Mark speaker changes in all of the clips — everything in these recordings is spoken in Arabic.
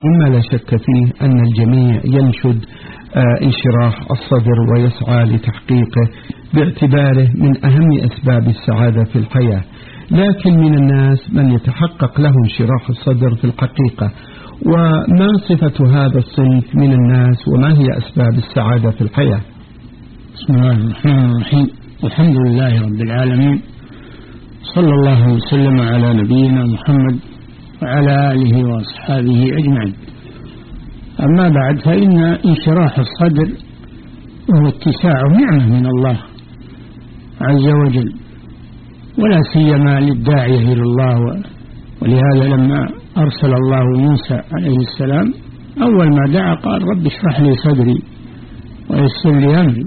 Speaker 1: مما لا شك فيه أن الجميع ينشد انشراح الصدر ويسعى لتحقيقه باعتباره من أهم أسباب السعادة في الحياة، لكن من الناس من يتحقق له انشراح الصدر في الحقيقة. وما صفة هذا الصنف من الناس وما هي أسباب السعادة في الحياة؟
Speaker 2: بسم الله الرحمن الرحيم. الحمد لله رب العالمين، صلى الله وسلم على نبينا محمد وعلى آله وأصحابه أجمعين. أما بعد، فإن انشراح الصدر وهو اتساع نعمة من الله عز وجل، ولا سيما للداعية إلى الله. ولهذا لما أرسل الله موسى عليه السلام أول ما دعا قال رب اشرح لي صدري ويسر لي أمري.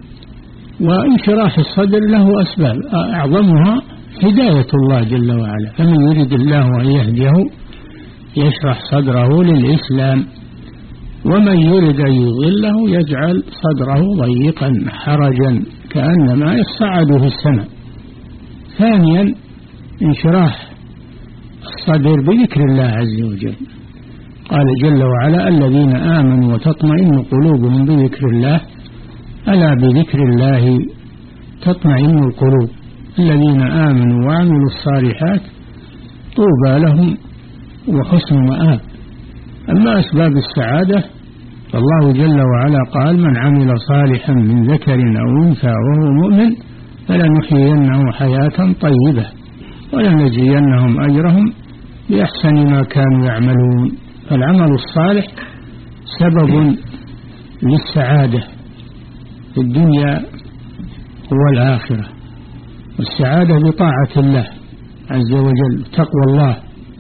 Speaker 2: وانشراح الصدر له أسباب أعظمها هداية الله جل وعلا، فمن يريد الله أن يهديه يشرح صدره للإسلام، ومن يريد أن يضله يجعل صدره ضيقا حرجا كأنما يصعد في السماء. ثانيا، انشراح الصدر بذكر الله عز وجل. قال جل وعلا الذين آمنوا وتطمئن قلوبهم بذكر الله، ألا بذكر الله تطمئن القلوب. الذين آمنوا وعملوا الصالحات طوبى لهم وحسن مآب. أما أسباب السعادة فالله جل وعلا قال من عمل صالحا من ذكر أو أنثى وهو مؤمن فلنحيينه حياة طيبة ولنجزينهم أجرهم بأحسن ما كانوا يعملون. فالعمل الصالح سبب للسعادة في الدنيا والآخرة، والسعادة بطاعة الله عز وجل، تقوى الله.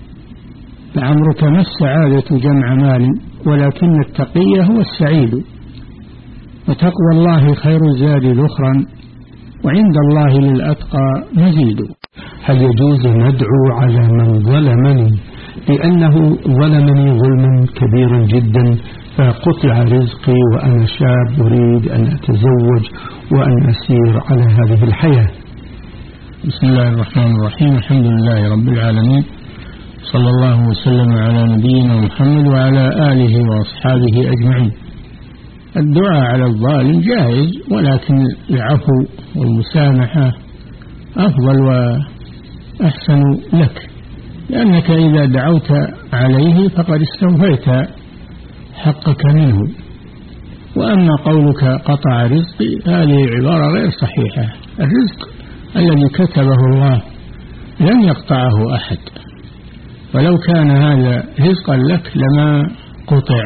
Speaker 2: لعمرك ما السعادة جمع مال ولكن التقي هو السعيد، وتقوى الله خير الزاد ذخرا وعند الله للأتقى مزيد.
Speaker 1: هل يجوز ندعو على من ظلمني لأنه ظلمني ظلما كبيرا جدا فقطع رزقي وأنا شاب أريد أن أتزوج وأن أسير على هذه الحياة؟
Speaker 2: بسم الله الرحمن الرحيم. الحمد لله رب العالمين، صلى الله وسلم على نبينا محمد وعلى آله وأصحابه أجمعين. الدعاء على الظالم جائز، ولكن العفو والمسامحة أفضل وأحسن لك، لأنك إذا دعوت عليه فقد استوفيت حقك منه. وأما قولك قطع رزقي هذه عبارة غير صحيحة. الرزق الذي كتبه الله لن يقطعه أحد، ولو كان هذا رزقا لك لما قطع،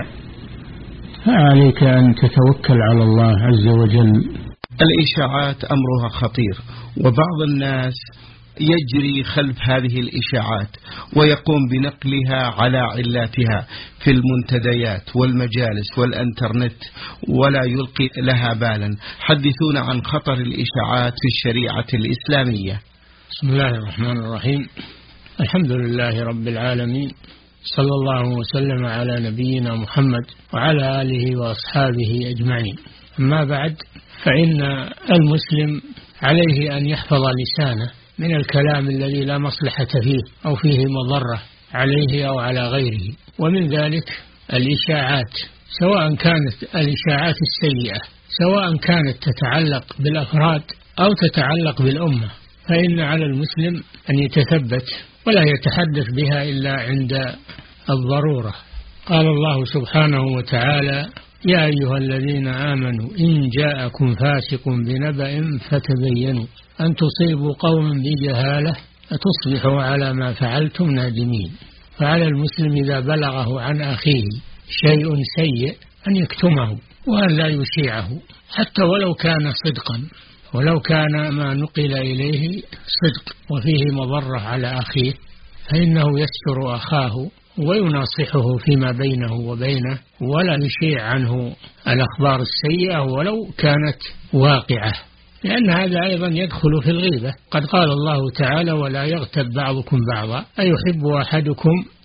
Speaker 2: فعليك أن تتوكل على الله عز وجل.
Speaker 3: الإشاعات أمرها خطير، وبعض الناس يجري خلف هذه الإشاعات ويقوم بنقلها على علاتها في المنتديات والمجالس والإنترنت ولا يلقي لها بالا. حدثونا عن خطر الإشاعات في الشريعة الإسلامية.
Speaker 2: بسم الله الرحمن الرحيم. الحمد لله رب العالمين، صلى الله وسلم على نبينا محمد وعلى آله وأصحابه أجمعين. أما بعد، فإن المسلم عليه أن يحفظ لسانه من الكلام الذي لا مصلحة فيه أو فيه مضرة عليه أو على غيره. ومن ذلك الإشاعات، سواء كانت الإشاعات السيئة سواء كانت تتعلق بالأفراد أو تتعلق بالأمة، فإن على المسلم أن يتثبت ولا يتحدث بها إلا عند الضرورة. قال الله سبحانه وتعالى يا أيها الذين آمنوا إن جاءكم فاسق بنبأ فتبينوا أن تصيبوا قوما بجهالة فتصبحوا على ما فعلتم نادمين. فعلى المسلم إذا بلغه عن أخيه شيء سيء أن يكتمه وأن لا يشيعه، حتى ولو كان صدقا، ولو كان ما نقل إليه صدق وفيه مضرة على أخيه، فإنه يستر أخاه ويناصحه فيما بينه وبينه، ولا يشيع عنه الأخبار السيئة ولو كانت واقعة، لأن هذا أيضا يدخل في الغيبة. قد قال الله تعالى ولا يغتب بعضكم بعضا أيحب أحدكم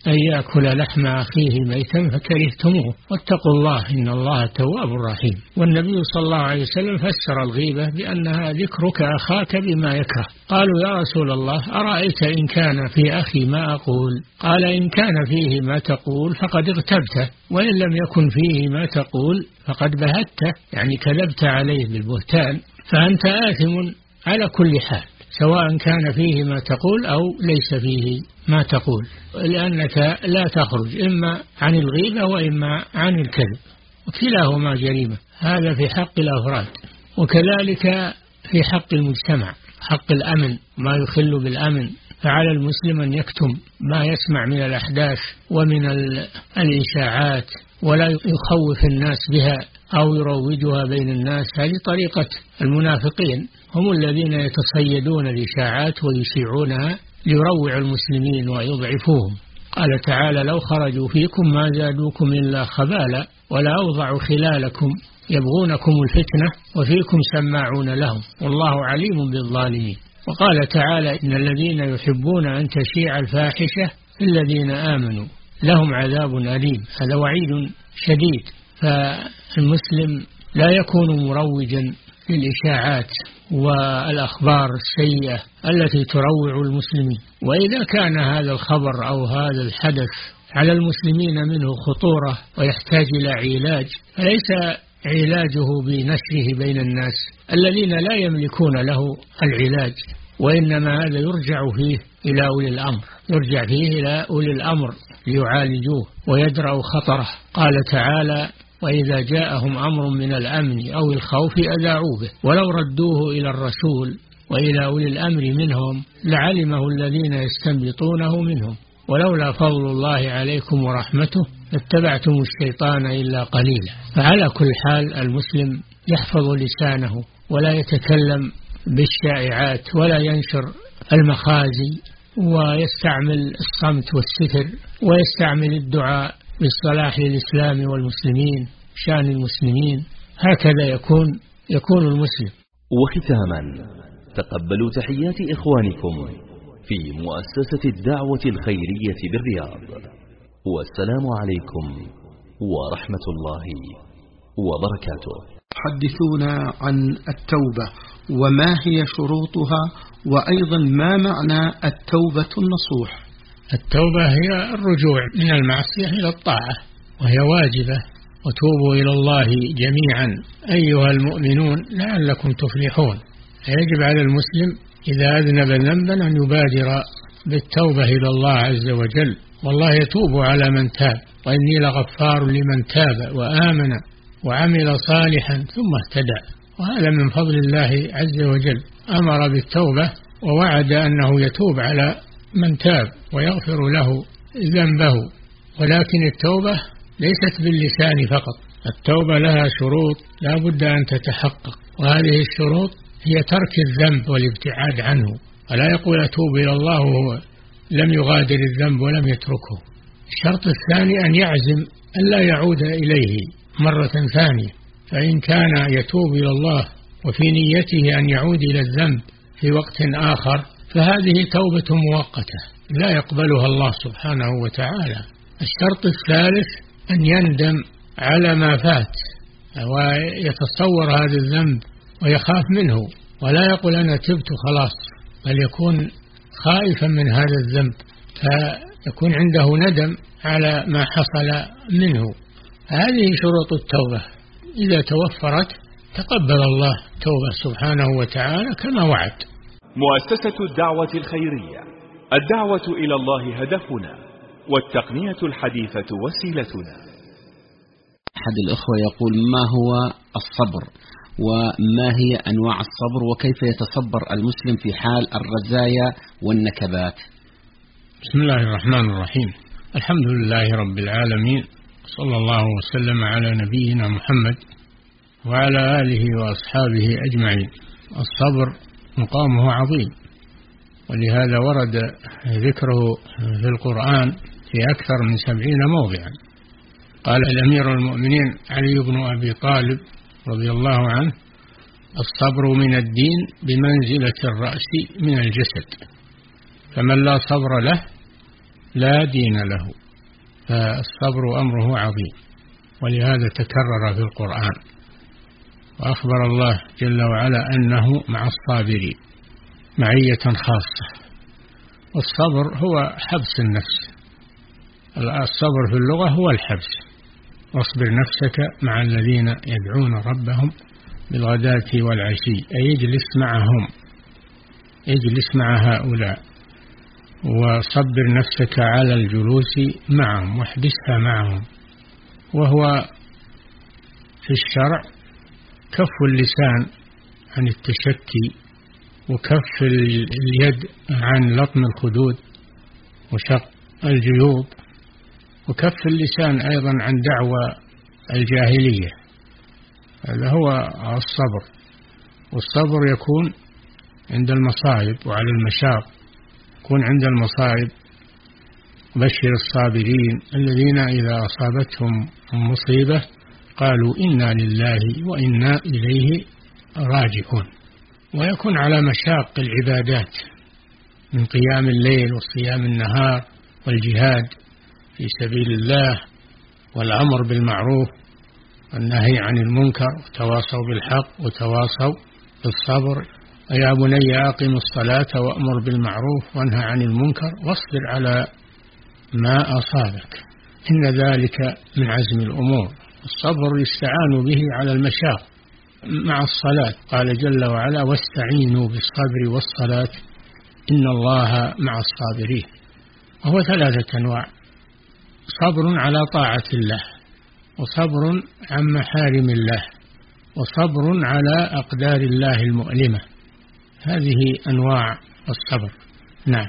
Speaker 2: أن يأكل لحم أخيه ميتا فكرهتموه واتقوا الله إن الله تواب رحيم. والنبي صلى الله عليه وسلم فسر الغيبة بأنها ذكرك أخاك بما يكره. قالوا يا رسول الله أرأيت إن كان في أخي ما أقول؟ قال إن كان فيه ما تقول فقد اغتبته، وإن لم يكن فيه ما تقول فقد بهته، يعني كذبت عليه بالبهتان، فأنت آثم على كل حال، سواء كان فيه ما تقول أو ليس فيه ما تقول، لأنك لا تخرج إما عن الغيبة وإما عن الكذب، وكلاهما جريمة. هذا في حق الأفراد، وكذلك في حق المجتمع، حق الأمن، ما يخل بالأمن. فعلى المسلم أن يكتم ما يسمع من الأحداث ومن الإشاعات، ولا يخوف الناس بها أو يروجها بين الناس. هذه طريقة المنافقين، هم الذين يتصيدون الإشاعات ويشيعونها ليروعوا المسلمين ويضعفوهم. قال تعالى لو خرجوا فيكم ما زادوكم إلا خبالا ولا أوضعوا خلالكم يبغونكم الفتنة وفيكم سماعون لهم والله عليم بالظالمين. وقال تعالى إن الذين يحبون أن تشيع الفاحشة في الذين آمنوا لهم عذاب أليم. هذا وعيد شديد. فالمسلم لا يكون مروجا للإشاعات والأخبار السيئة التي تروع المسلمين. وإذا كان هذا الخبر أو هذا الحدث على المسلمين منه خطورة ويحتاج إلى علاج، فليس علاجه بنشره بين الناس الذين لا يملكون له العلاج، وإنما هذا يرجع فيه إلى أولي الأمر ليعالجوه ويدرأوا خطره. قال تعالى وإذا جاءهم أمر من الأمن أو الخوف أذاعوا به ولو ردوه إلى الرسول وإلى أولي الأمر منهم لعلمه الذين يستنبطونه منهم ولولا فضل الله عليكم ورحمته لاتبعتم الشيطان إلا قليلا. فعلى كل حال المسلم يحفظ لسانه ولا يتكلم بالشائعات ولا ينشر المخازي، ويستعمل الصمت والستر، ويستعمل الدعاء بالصلاح للإسلام والمسلمين، شأن المسلمين. هكذا يكون المسلم.
Speaker 4: وختاما تقبلوا تحيات إخوانكم في مؤسسة الدعوة الخيرية بالرياض، والسلام عليكم ورحمة الله وبركاته.
Speaker 3: حدثونا عن التوبة وما هي شروطها، وأيضا ما معنى التوبة النصوح؟
Speaker 2: التوبة هي الرجوع من المعصية إلى الطاعة، وهي واجبة. وتوبوا إلى الله جميعا أيها المؤمنون لعلكم تفلحون. يجب على المسلم إذا أذنب ذنبا أن يبادر بالتوبة إلى الله عز وجل، والله يتوب على من تاب، وإني لغفار لمن تاب وآمن وعمل صالحا ثم اهتدى. وهذا من فضل الله عز وجل، أمر بالتوبة ووعد أنه يتوب على من تاب ويغفر له ذنبه. ولكن التوبة ليست باللسان فقط، التوبة لها شروط لا بد أن تتحقق، وهذه الشروط هي ترك الذنب والابتعاد عنه. ولا يقول أتوب إلى الله وهو لم يغادر الذنب ولم يتركه. الشرط الثاني أن يعزم أن لا يعود إليه مرة ثانية، فإن كان يتوب إلى الله وفي نيته أن يعود إلى الذنب في وقت آخر فهذه توبة مؤقتة لا يقبلها الله سبحانه وتعالى. الشرط الثالث أن يندم على ما فات ويتصور هذا الذنب ويخاف منه، ولا يقول أنا تبت خلاص، بل يكون خائفا من هذا الذنب فيكون عنده ندم على ما حصل منه. هذه شروط التوبة، إذا توفرت تقبل الله توبة سبحانه وتعالى كما وعد.
Speaker 5: مؤسسة الدعوة الخيرية، الدعوة إلى الله هدفنا، والتقنية الحديثة وسيلتنا.
Speaker 6: أحد الأخوة يقول ما هو الصبر، وما هي أنواع الصبر، وكيف يتصبر المسلم في حال الرزايا والنكبات؟
Speaker 2: بسم الله الرحمن الرحيم. الحمد لله رب العالمين، صلى الله وسلم على نبينا محمد وعلى آله وأصحابه أجمعين. الصبر مقامه عظيم، ولهذا ورد ذكره في القرآن في أكثر من 70 موضعا. قال الأمير المؤمنين علي بن أبي طالب رضي الله عنه الصبر من الدين بمنزلة الرأس من الجسد، فمن لا صبر له لا دين له. فالصبر أمره عظيم، ولهذا تكرر في القرآن، وأخبر الله جل وعلا أنه مع الصابرين معية خاصة. والصبر هو حبس النفس، الصبر في اللغة هو الحبس. واصبر نفسك مع الذين يدعون ربهم بالغداة والعشي، أي يجلس معهم، يجلس مع هؤلاء، وصبر نفسك على الجلوس معهم واحبسها معهم. وهو في الشرع كف اللسان عن التشكي، وكف اليد عن لطم الخدود وشق الجيوب، وكف اللسان أيضا عن دعوى الجاهلية. هذا هو الصبر. والصبر يكون عند المصائب وعلى المشاق. يكون عند المصائب بشر الصابرين الذين إذا أصابتهم مصيبة قالوا إنا لله وإنا إليه راجعون. ويكون على مشاق العبادات من قيام الليل وصيام النهار والجهاد في سبيل الله والأمر بالمعروف والنهي عن المنكر، وتواصوا بالحق وتواصوا بالصبر. يا بني أقم الصلاة وأمر بالمعروف وانهى عن المنكر واصبر على ما أصابك إن ذلك من عزم الأمور. الصبر يستعان به على المشاق مع الصلاة. قال جل وعلا واستعينوا بالصبر والصلاة إن الله مع الصابرين. وهو 3 أنواع: صبر على طاعة الله، وصبر عن محارم الله، وصبر على أقدار الله المؤلمة. هذه أنواع الصبر. نعم.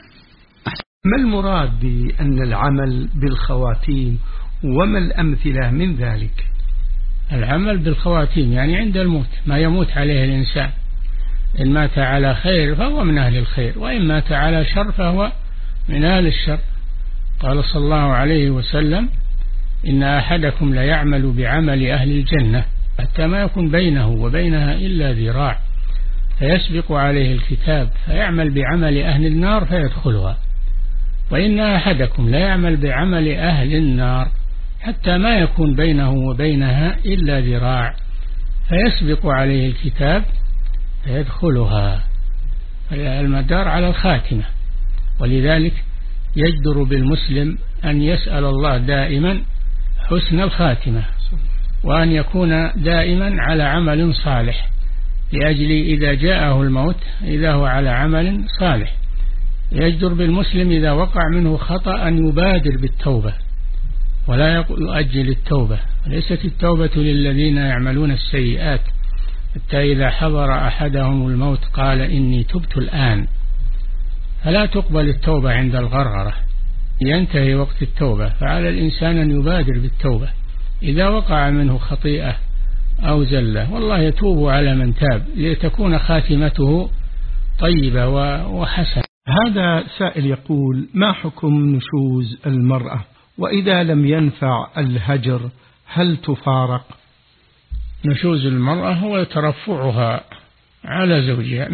Speaker 1: ما المراد بأن العمل بالخواتيم، وما الأمثلة من ذلك؟
Speaker 2: العمل بالخواتيم يعني عند الموت، ما يموت عليه الإنسان. إن مات على خير فهو من أهل الخير، وإن مات على شر فهو من أهل الشر. قال صلى الله عليه وسلم إن أحدكم ليعمل بعمل أهل الجنة حتى ما يكون بينه وبينها إلا ذراع، فيسبق عليه الكتاب فيعمل بعمل أهل النار فيدخلها. وإن أحدكم ليعمل بعمل أهل النار حتى ما يكون بينه وبينها إلا ذراع، فيسبق عليه الكتاب فيدخلها. المدار على الخاتمة. ولذلك يجدر بالمسلم أن يسأل الله دائما حسن الخاتمة، وأن يكون دائما على عمل صالح، لأجل إذا جاءه الموت إذا هو على عمل صالح. يجدر بالمسلم إذا وقع منه خطأ أن يبادر بالتوبة ولا يؤجل التوبة. ليست التوبة للذين يعملون السيئات حتى إذا حضر أحدهم الموت قال إني تبت الآن، فلا تقبل التوبة عند الغرغرة، ينتهي وقت التوبة. فعلى الإنسان أن يبادر بالتوبة إذا وقع منه خطيئة أو زلة، والله يتوب على من تاب لتكون خاتمته طيبة وحسنة.
Speaker 1: هذا سائل يقول: ما حكم نشوز المرأة، وإذا لم ينفع الهجر هل تفارق؟
Speaker 2: نشوز المرأة هو ترفعها على زوجها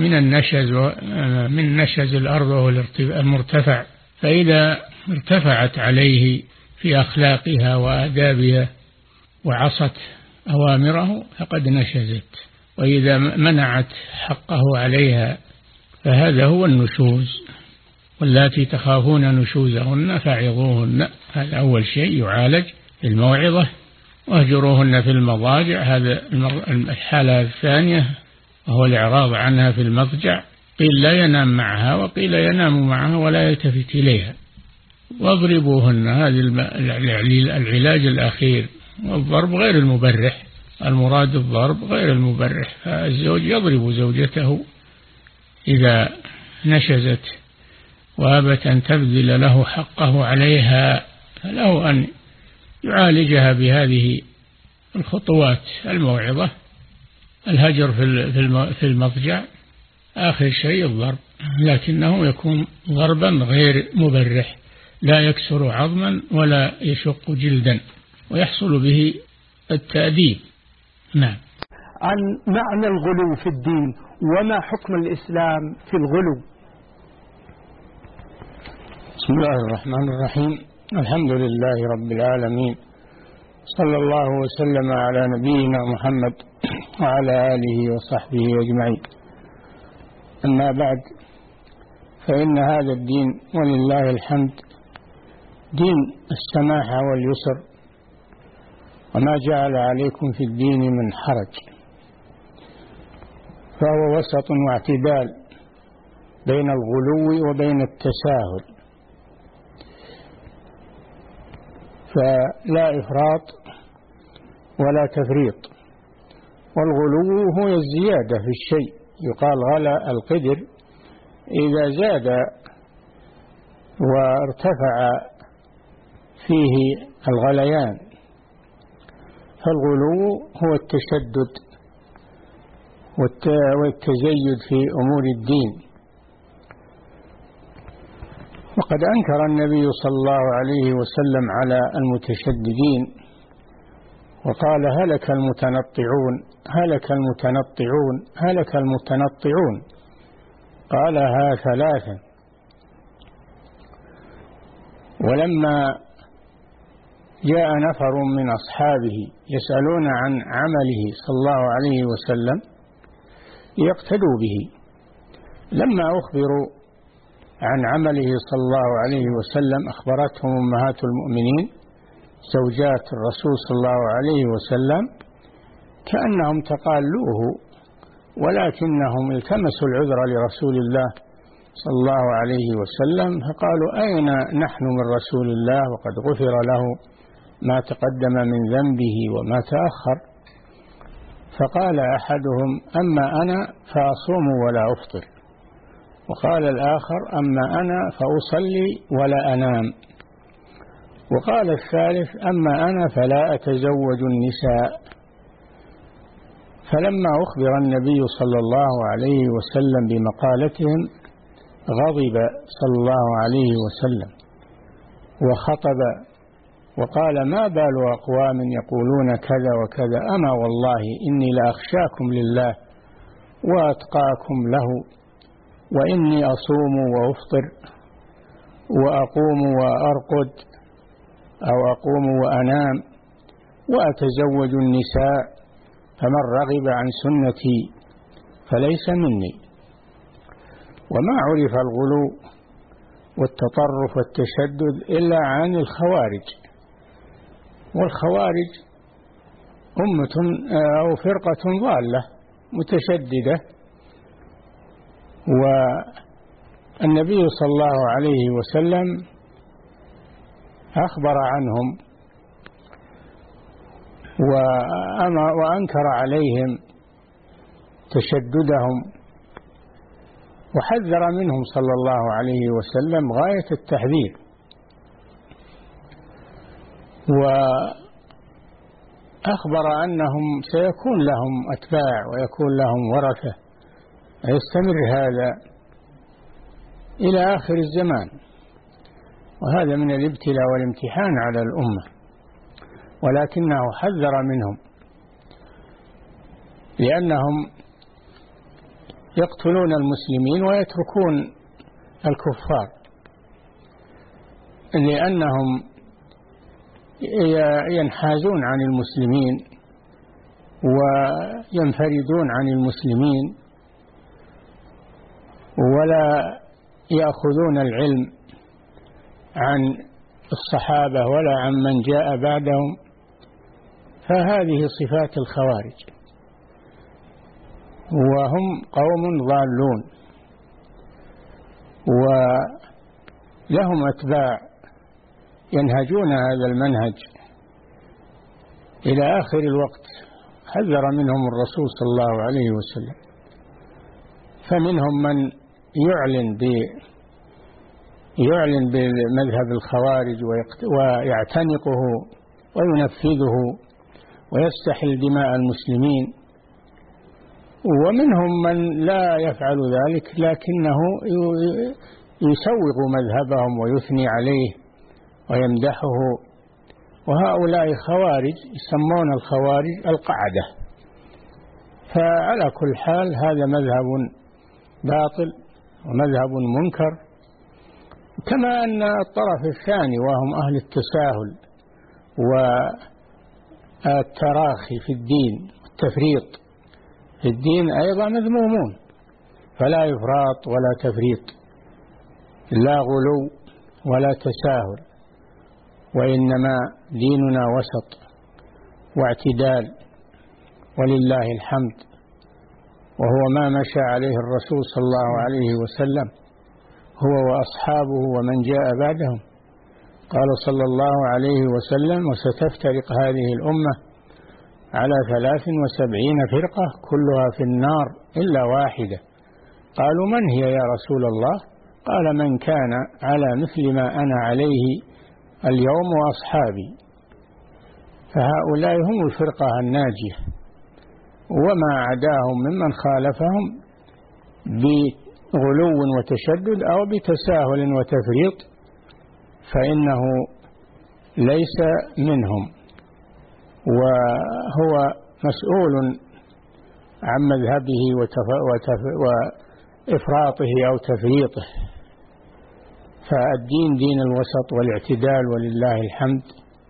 Speaker 2: من نشز الأرض وهو المرتفع. فإذا ارتفعت عليه في أخلاقها وآدابها وعصت أوامره فقد نشزت، وإذا منعت حقه عليها فهذا هو النشوز. واللاتي تخافون نشوزهن فعظوهن، هذا أول شيء يعالج بالموعظة. واهجروهن في المضاجع، هذا الحالة الثانية وهو الإعراض عنها في المضجع. قيل لا ينام معها وقيل ينام معها ولا يلتفت إليها. واضربوهن، هذا العلاج الأخير. والضرب غير المبرح، المراد الضرب غير المبرح. فالزوج يضرب زوجته إذا نشزت وأبت أن تبذل له حقه عليها، فله أن يعالجها بهذه الخطوات: الموعظة، الهجر في المضجع، آخر شيء الضرب، لكنه يكون ضربا غير مبرح، لا يكسر عظما ولا يشق جلدا، ويحصل به التأديب. نعم.
Speaker 1: عن معنى الغلو في الدين، وما حكم الإسلام في الغلو؟
Speaker 2: بسم الله الرحمن الرحيم. الحمد لله رب العالمين، صلى الله وسلم على نبينا محمد وعلى آله وصحبه أجمعين. أما بعد، فإن هذا الدين ولله الحمد دين السماحة واليسر، وما جعل عليكم في الدين من حرج، فهو وسط واعتدال بين الغلو وبين التساهل، فلا إفراط ولا تفريط. والغلو هو الزيادة في الشيء، يقال غلا القدر إذا زاد وارتفع فيه الغليان، فالغلو هو التشدد والتزيد في أمور الدين. وقد أنكر النبي صلى الله عليه وسلم على المتشددين وقال: هلك المتنطعون، هلك المتنطعون، هلك المتنطعون، قالها ثلاثا. ولما جاء نفر من أصحابه يسألون عن عمله صلى الله عليه وسلم ليقتدوا به، لما أخبروا عن عمله صلى الله عليه وسلم أخبرتهم أمهات المؤمنين زوجات الرسول صلى الله عليه وسلم كأنهم تقالوه، ولكنهم التمسوا العذر لرسول الله صلى الله عليه وسلم، فقالوا: أين نحن من رسول الله وقد غفر له ما تقدم من ذنبه وما تأخر؟ فقال أحدهم: أما أنا فأصوم ولا أفطر، وقال الآخر: أما أنا فأصلي ولا أنام، وقال الثالث: أما أنا فلا أتزوج النساء. فلما أخبر النبي صلى الله عليه وسلم بمقالتهم غضب صلى الله عليه وسلم وخطب وقال: ما بال أقوام يقولون كذا وكذا، أما والله إني لأخشاكم لله وأتقاكم له، وإني أصوم وأفطر وأقوم وأرقد أو أقوم وأنام وأتزوج النساء، فمن رغب عن سنتي فليس مني. وما عرف الغلو والتطرف والتشدد إلا عن الخوارج، والخوارج أمة أو فرقة ضالة متشددة، والنبي صلى الله عليه وسلم أخبر عنهم وأنكر عليهم تشددهم، وحذر منهم صلى الله عليه وسلم غاية التحذير، وأخبر أنهم سيكون لهم أتباع ويكون لهم ورثة، يستمر هذا إلى آخر الزمان، وهذا من الابتلاء والامتحان على الأمة، ولكنه حذر منهم لأنهم يقتلون المسلمين ويتركون الكفار، لأنهم ينحازون عن المسلمين وينفردون عن المسلمين ولا يأخذون العلم عن الصحابة ولا عن من جاء بعدهم، فهذه صفات الخوارج، وهم قوم ضالون ولهم أتباع ينهجون هذا المنهج إلى آخر الوقت، حذر منهم الرسول صلى الله عليه وسلم. فمنهم من يعلن بمذهب الخوارج ويعتنقه وينفذه ويستحل دماء المسلمين، ومنهم من لا يفعل ذلك لكنه يسوغ مذهبهم ويثني عليه ويمدحه، وهؤلاء خوارج يسمون الخوارج القعدة. فعلى كل حال هذا مذهب باطل ومذهب منكر، كما أن الطرف الثاني وهم أهل التساهل والتراخي في الدين والتفريط في الدين أيضا مذمومون، فلا إفراط ولا تفريط، لا غلو ولا تساهل، وإنما ديننا وسط واعتدال ولله الحمد، وهو ما مشى عليه الرسول صلى الله عليه وسلم هو وأصحابه ومن جاء بعدهم. قال صلى الله عليه وسلم: وستفترق هذه الأمة على 73 فرقة كلها في النار إلا واحدة. قالوا: من هي يا رسول الله؟ قال: من كان على مثل ما أنا عليه اليوم وأصحابي. فهؤلاء هم الفرقة الناجية، وما عداهم ممن خالفهم بغلو وتشدد أو بتساهل وتفريط فإنه ليس منهم، وهو مسؤول عن مذهبه وإفراطه أو تفريطه. فالدين دين الوسط والاعتدال ولله الحمد.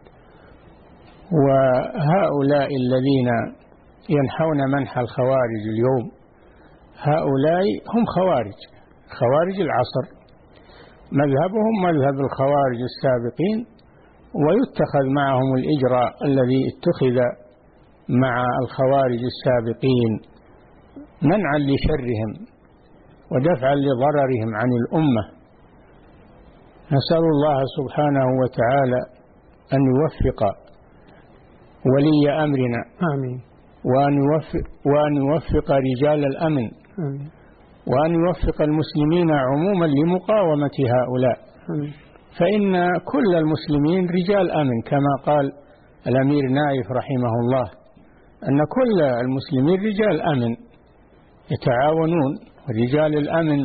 Speaker 2: وهؤلاء الذين ينحون منح الخوارج اليوم هؤلاء هم خوارج العصر، مذهبهم مذهب الخوارج السابقين، ويتخذ معهم الإجراء الذي اتخذ مع الخوارج السابقين منعا لشرهم ودفعا لضررهم عن الأمة. نسأل الله سبحانه وتعالى أن يوفق ولي أمرنا،
Speaker 1: آمين،
Speaker 2: وأن يوفق رجال الأمن،
Speaker 1: آمين،
Speaker 2: وأن يوفق المسلمين عموما لمقاومة هؤلاء،
Speaker 1: آمين.
Speaker 2: فإن كل المسلمين رجال أمن، كما قال الأمير نايف رحمه الله أن كل المسلمين رجال أمن يتعاونون، ورجال الأمن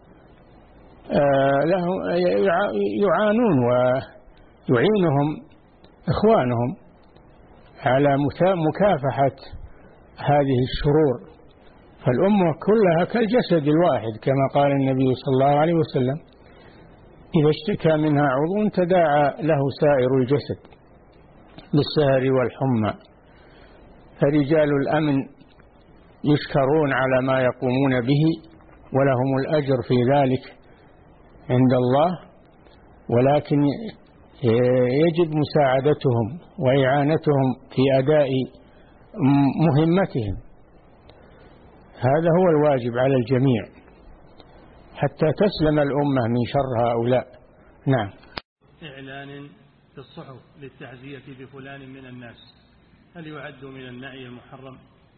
Speaker 2: يعانون ويعينهم إخوانهم على مكافحة هذه الشرور. فالأمة كلها كالجسد الواحد، كما قال النبي صلى الله عليه وسلم: إذا اشتكى منها عضو تداعى له سائر الجسد بالسهر والحمى. فرجال الأمن يشكرون على ما يقومون به، ولهم الأجر في ذلك عند الله، ولكن يجب مساعدتهم وإعانتهم في أداء مهمتهم. هذا هو الواجب على الجميع حتى تسلم الأمة من شر هؤلاء. نعم.
Speaker 7: إعلان في الصحف للتعزية بفلان من الناس، هل يعد من النعي المحرم؟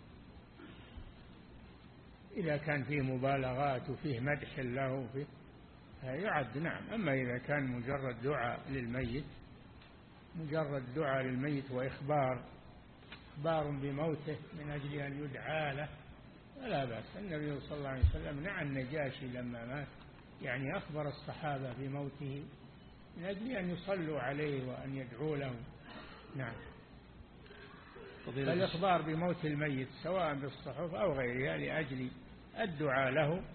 Speaker 2: إذا كان فيه مبالغات وفيه مدح له فيه يعد، نعم. أما إذا كان مجرد دعاء للميت وإخبار بموته من أجل أن يدعى له فلا بأس. النبي صلى الله عليه وسلم نعى النجاشي لما مات، يعني أخبر الصحابة بموته من أجل أن يصلوا عليه وأن يدعوا له. نعم. الإخبار بموت الميت سواء بالصحف أو غيرها لأجل الدعاء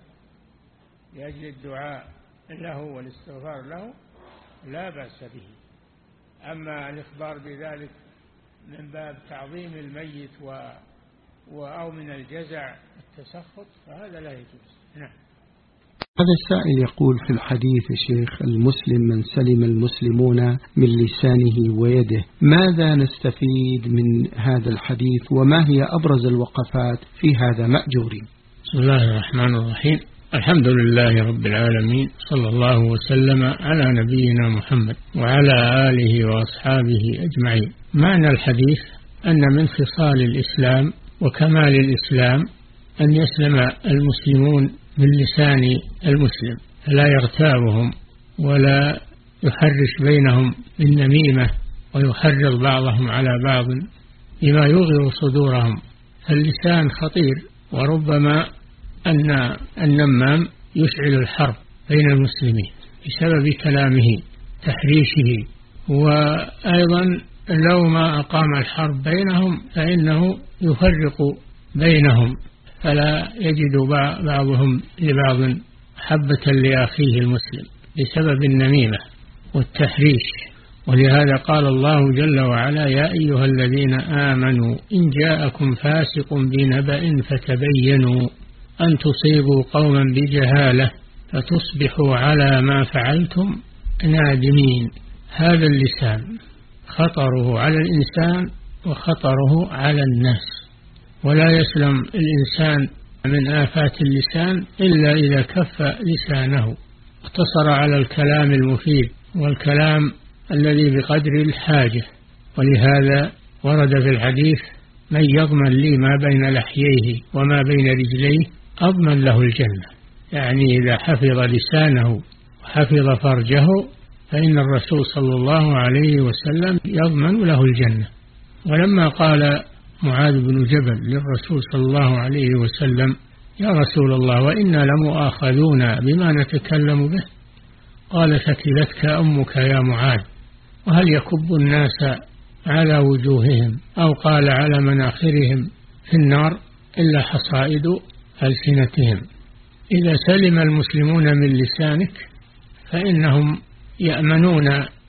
Speaker 2: له والاستغفار له لا بأس به. أما الإخبار بذلك من باب تعظيم الميت أو من الجزع التسخط فهذا لا يجوز. نعم.
Speaker 1: هذا السائل يقول في الحديث يا شيخ: المسلم من سلم المسلمون من لسانه ويده، ماذا نستفيد من هذا الحديث وما هي أبرز الوقفات في هذا مأجورين؟
Speaker 2: بسم الله الرحمن الرحيم، الحمد لله رب العالمين، صلى الله وسلم على نبينا محمد وعلى آله وأصحابه أجمعين. معنى الحديث أن من خصال الإسلام وكمال الإسلام أن يسلم المسلمون من لسان المسلم، فلا يغتابهم ولا يحرش بينهم بالنميمة ويحرض بعضهم على بعض بما يغير صدورهم. فاللسان خطير، وربما أن النمام يشعل الحرب بين المسلمين بسبب كلامه تحريشه، وأيضا لو ما أقام الحرب بينهم فإنه يفرق بينهم، فلا يجد بعضهم لبعض حبة لأخيه المسلم. بسبب النميمة والتحريش. ولهذا قال الله جل وعلا: يا أيها الذين آمنوا إن جاءكم فاسق بنبأ فتبينوا أن تصيبوا قوما بجهالة فتصبحوا على ما فعلتم نادمين. هذا اللسان خطره على الإنسان وخطره على الناس، ولا يسلم الإنسان من آفات اللسان إلا إذا كف لسانه، اقتصر على الكلام المفيد والكلام الذي بقدر الحاجة. ولهذا ورد في الحديث: من يضمن لي ما بين لحييه وما بين رجليه أضمن له الجنة. يعني إذا حفظ لسانه وحفظ فرجه فإن الرسول صلى الله عليه وسلم يضمن له الجنة. ولما قال معاذ بن جبل للرسول صلى الله عليه وسلم: يا رسول الله وإنا لمؤاخذون بما نتكلم به، قال: ثكلتك أمك يا معاذ، وهل يكب الناس على وجوههم أو قال على مناخرهم في النار إلا حصائد ألسنتهم. إذا سلم المسلمون من لسانك فإنهم يأمنون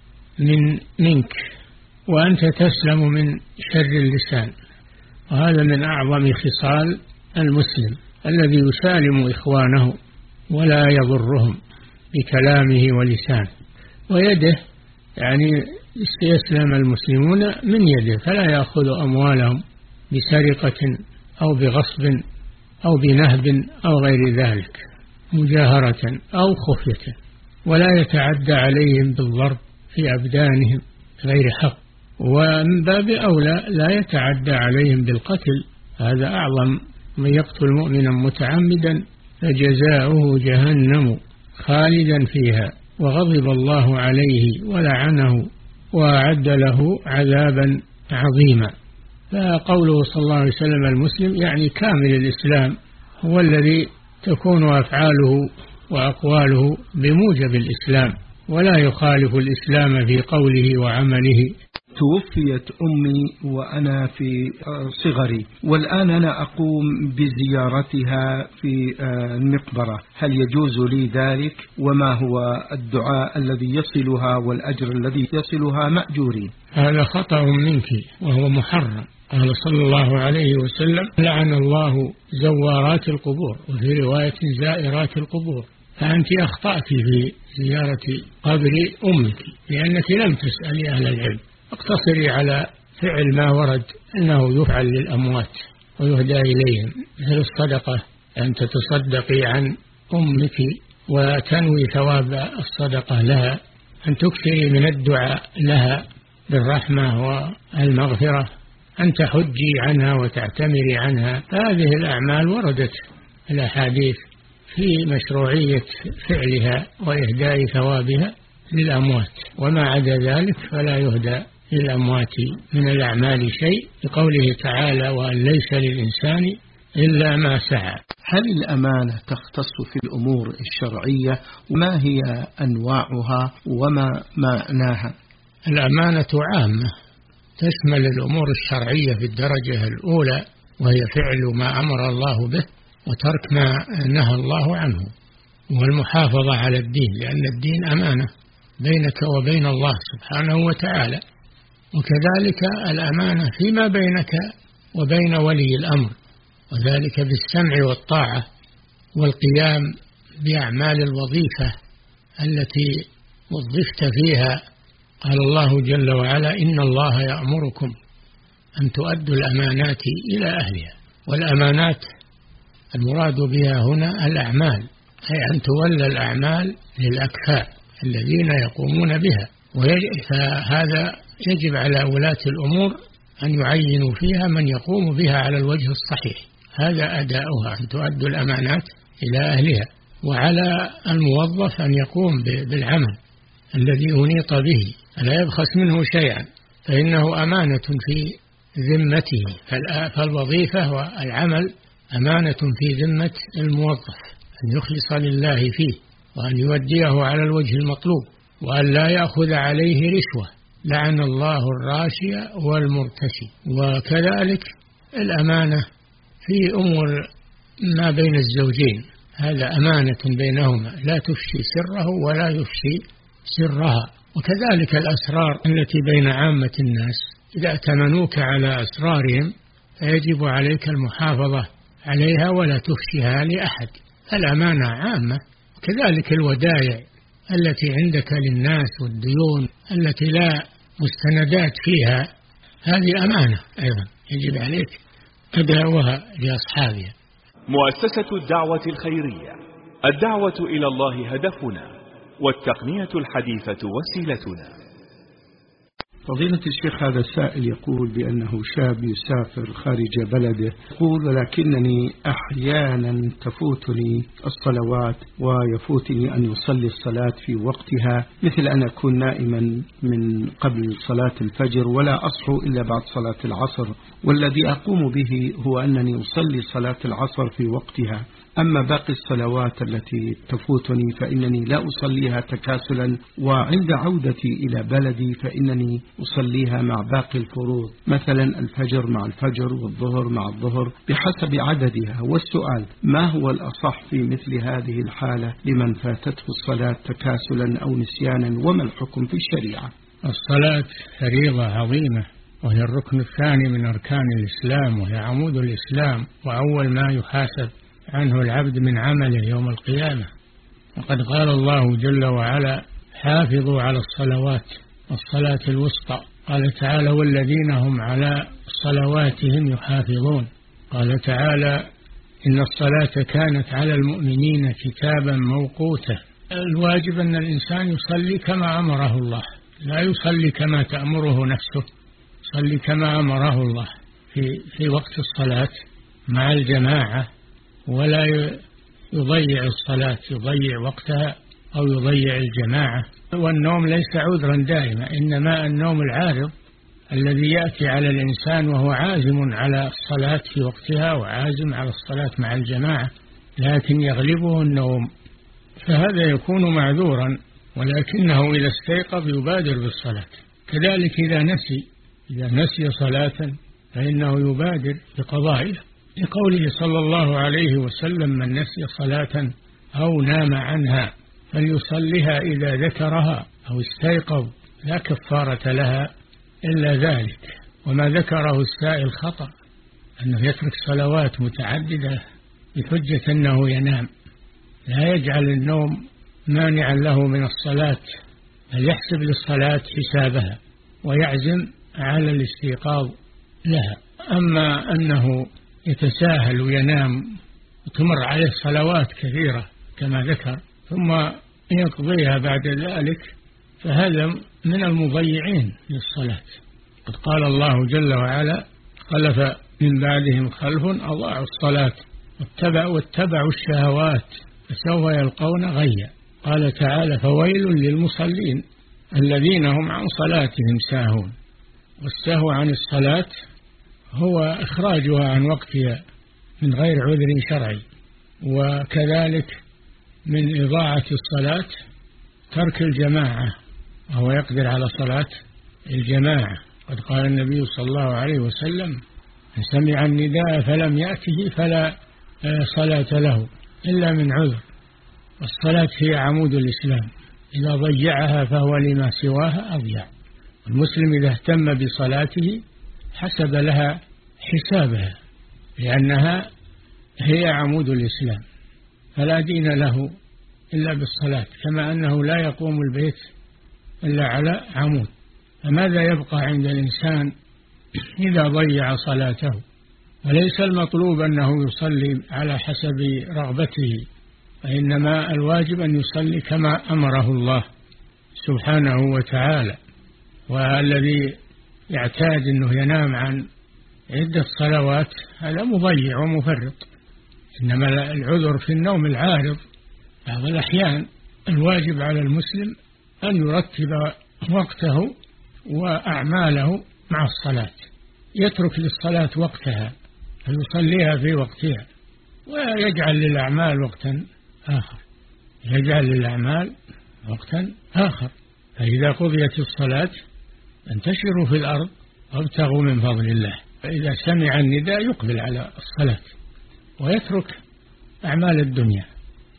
Speaker 2: منك، وأنت تسلم من شر اللسان. وهذا من أعظم خصال المسلم الذي يسالم إخوانه ولا يضرهم بكلامه ولسانه. ويده يعني يسلم المسلمون من يده، فلا يأخذ أموالهم بسرقة أو بغصب أو بنهب أو غير ذلك مجاهرة أو خفية، ولا يتعدى عليهم بالضرب في أبدانهم غير حق، ومن باب أولى لا يتعدى عليهم بالقتل. هذا أعظم: من يقتل مؤمنا متعمدا فجزاؤه جهنم خالدا فيها وغضب الله عليه ولعنه وأعد له عذابا عظيما. فقوله صلى الله عليه وسلم المسلم يعني كامل الإسلام، هو الذي تكون أفعاله وأقواله بموجب الإسلام ولا يخالف الإسلام في قوله وعمله.
Speaker 1: توفيت أمي وأنا في صغري، والآن أنا أقوم بزيارتها في المقبرة، هل يجوز لي ذلك؟ وما هو الدعاء الذي يصلها والأجر الذي يصلها مأجورين؟
Speaker 2: هذا خطأ منك وهو محرم. قال صلى الله عليه وسلم: لعن الله زوارات القبور، وفي رواية زائرات القبور. فأنت أخطأت في زيارة قبر أمك لأنك لم تسألي أهل العلم. اقتصري على فعل ما ورد أنه يفعل للأموات ويهدى إليهم، مثل الصدقة، أن تصدقي عن أمك وتنوي ثواب الصدقة لها، أن تكثري من الدعاء لها بالرحمة والمغفرة، أن تحجي عنها وتعتمري عنها. هذه الأعمال وردت الأحاديث في مشروعية فعلها وإهداء ثوابها للأموات، وما عدا ذلك فلا يهدى للأموات من الأعمال شيء، لقوله تعالى: وأن ليس للإنسان إلا ما سعى.
Speaker 3: هل الأمانة تختص في الأمور الشرعية؟ وما هي أنواعها وما معناها؟
Speaker 2: الأمانة عامة تشمل الأمور الشرعية في الدرجة الأولى، وهي فعل ما أمر الله به وترك ما نهى الله عنه، والمحافظة على الدين، لأن الدين أمانة بينك وبين الله سبحانه وتعالى. وكذلك الأمانة فيما بينك وبين ولي الأمر، وذلك بالسمع والطاعة والقيام بأعمال الوظيفة التي وظفت فيها. قال الله جل وعلا: إن الله يأمركم أن تؤدوا الأمانات إلى أهلها. والأمانات المراد بها هنا الأعمال، أي أن تولى الأعمال للأكفاء الذين يقومون بها، فهذا يجب على ولاة الأمور أن يعينوا فيها من يقوم بها على الوجه الصحيح. هذا أداؤها، أن تؤدوا الأمانات إلى أهلها. وعلى الموظف أن يقوم بالعمل الذي أنيط به، فلا يبخس منه شيئا، فإنه أمانة في ذمته. فالوظيفة والعمل أمانة في ذمة الموظف، أن يخلص لله فيه، وأن يوديه على الوجه المطلوب، وأن لا يأخذ عليه رشوة. لعن الله الراشي والمرتشي. وكذلك الأمانة في أمور ما بين الزوجين، هذا أمانة بينهما، لا تفشي سره ولا يفشي سرها. وكذلك الأسرار التي بين عامة الناس، إذا ائتمنوك على أسرارهم فيجب عليك المحافظة عليها ولا تفشيها لأحد. الأمانة عامة. كذلك الودائع التي عندك للناس والديون التي لا مستندات فيها، هذه أمانة أيضا يجب عليك أداؤها لأصحابها.
Speaker 5: مؤسسة الدعوة الخيرية، الدعوة إلى الله هدفنا، والتقنية الحديثة وسيلتنا.
Speaker 1: فضيلة الشيخ، هذا السائل يقول بأنه شاب يسافر خارج بلده، يقول ولكنني أحيانا تفوتني الصلوات ويفوتني أن يصلي الصلاة في وقتها، مثل أن أكون نائما من قبل صلاة الفجر ولا أصحو إلا بعد صلاة العصر، والذي أقوم به هو أنني أصلي صلاة العصر في وقتها، أما باقي الصلوات التي تفوتني فإنني لا أصليها تكاسلا، وعند عودتي إلى بلدي فإنني أصليها مع باقي الفروض، مثلا الفجر مع الفجر والظهر مع الظهر بحسب عددها. والسؤال: ما هو الأصح في مثل هذه الحالة لمن فاتته الصلاة تكاسلا أو نسيانا، وما الحكم في الشريعة؟
Speaker 2: الصلاة فريضة عظيمة، وهي الركن الثاني من أركان الإسلام، وهي عمود الإسلام، وأول ما يحاسب عنه العبد من عمله يوم القيامة. وقد قال الله جل وعلا: حافظوا على الصلوات والصلاة الوسطى. قال تعالى: والذين هم على صلواتهم يحافظون. قال تعالى: إن الصلاة كانت على المؤمنين كتابا موقوتا. الواجب أن الإنسان يصلي كما أمره الله، لا يصلي كما تأمره نفسه، يصلي كما أمره الله في وقت الصلاة مع الجماعة، ولا يضيع الصلاة، يضيع وقتها أو يضيع الجماعة. والنوم ليس عذرا دائما، إنما النوم العارض الذي يأتي على الإنسان وهو عازم على الصلاة في وقتها وعازم على الصلاة مع الجماعة، لكن يغلبه النوم، فهذا يكون معذورا، ولكنه إذا استيقظ يبادر بالصلاة. كذلك إذا نسي صلاة فإنه يبادر بقضائها، لقوله صلى الله عليه وسلم: من نسي صلاة أو نام عنها فليصلها إذا ذكرها أو استيقظ، لا كفارة لها إلا ذلك. وما ذكره السائل خطأ، أنه يترك صلوات متعددة بحجة أنه ينام، لا يجعل النوم مانعا له من الصلاة، بل يحسب للصلاة حسابها ويعزم على الاستيقاظ لها. أما أنه يتساهل وينام وتمر عليه صلوات كثيرة كما ذكر ثم يقضيها بعد ذلك، فهذا من المضيعين للصلاة. قد قال الله جل وعلا: خلف من بعدهم خلف أضاعوا الصلاة واتبعوا الشهوات فسوف يلقون غيا. قال تعالى: فويل للمصلين الذين هم عن صلاتهم ساهون. والسهو عن الصلاة هو إخراجها عن وقتها من غير عذر شرعي، وكذلك من إضاعة الصلاة ترك الجماعة، وهو يقدر على صلاة الجماعة. قد قال النبي صلى الله عليه وسلم: من سمع النداء فلم يأته فلا صلاة له إلا من عذر. والصلاة هي عمود الإسلام، إذا ضيعها فهو لما سواها أضيع. المسلم إذا اهتم بصلاته حسب لها حسابها، لأنها هي عمود الإسلام، فلا دين له إلا بالصلاة، كما أنه لا يقوم البيت إلا على عمود. فماذا يبقى عند الإنسان إذا ضيع صلاته؟ وليس المطلوب أنه يصلي على حسب رغبته، فإنما الواجب أن يصلي كما أمره الله سبحانه وتعالى. والذي يعتاد أنه ينام عن عدة صلوات هذا مضيع ومفرط، إنما العذر في النوم العارض. بعض الأحيان الواجب على المسلم أن يرتب وقته وأعماله مع الصلاة، يترك للصلاة وقتها فيصليها في وقتها، ويجعل للأعمال وقتا آخر، يجعل للأعمال وقتا آخر. فإذا قضيت الصلاة انتشروا في الأرض وابتغوا من فضل الله. فإذا سمع النداء يقبل على الصلاة ويترك أعمال الدنيا.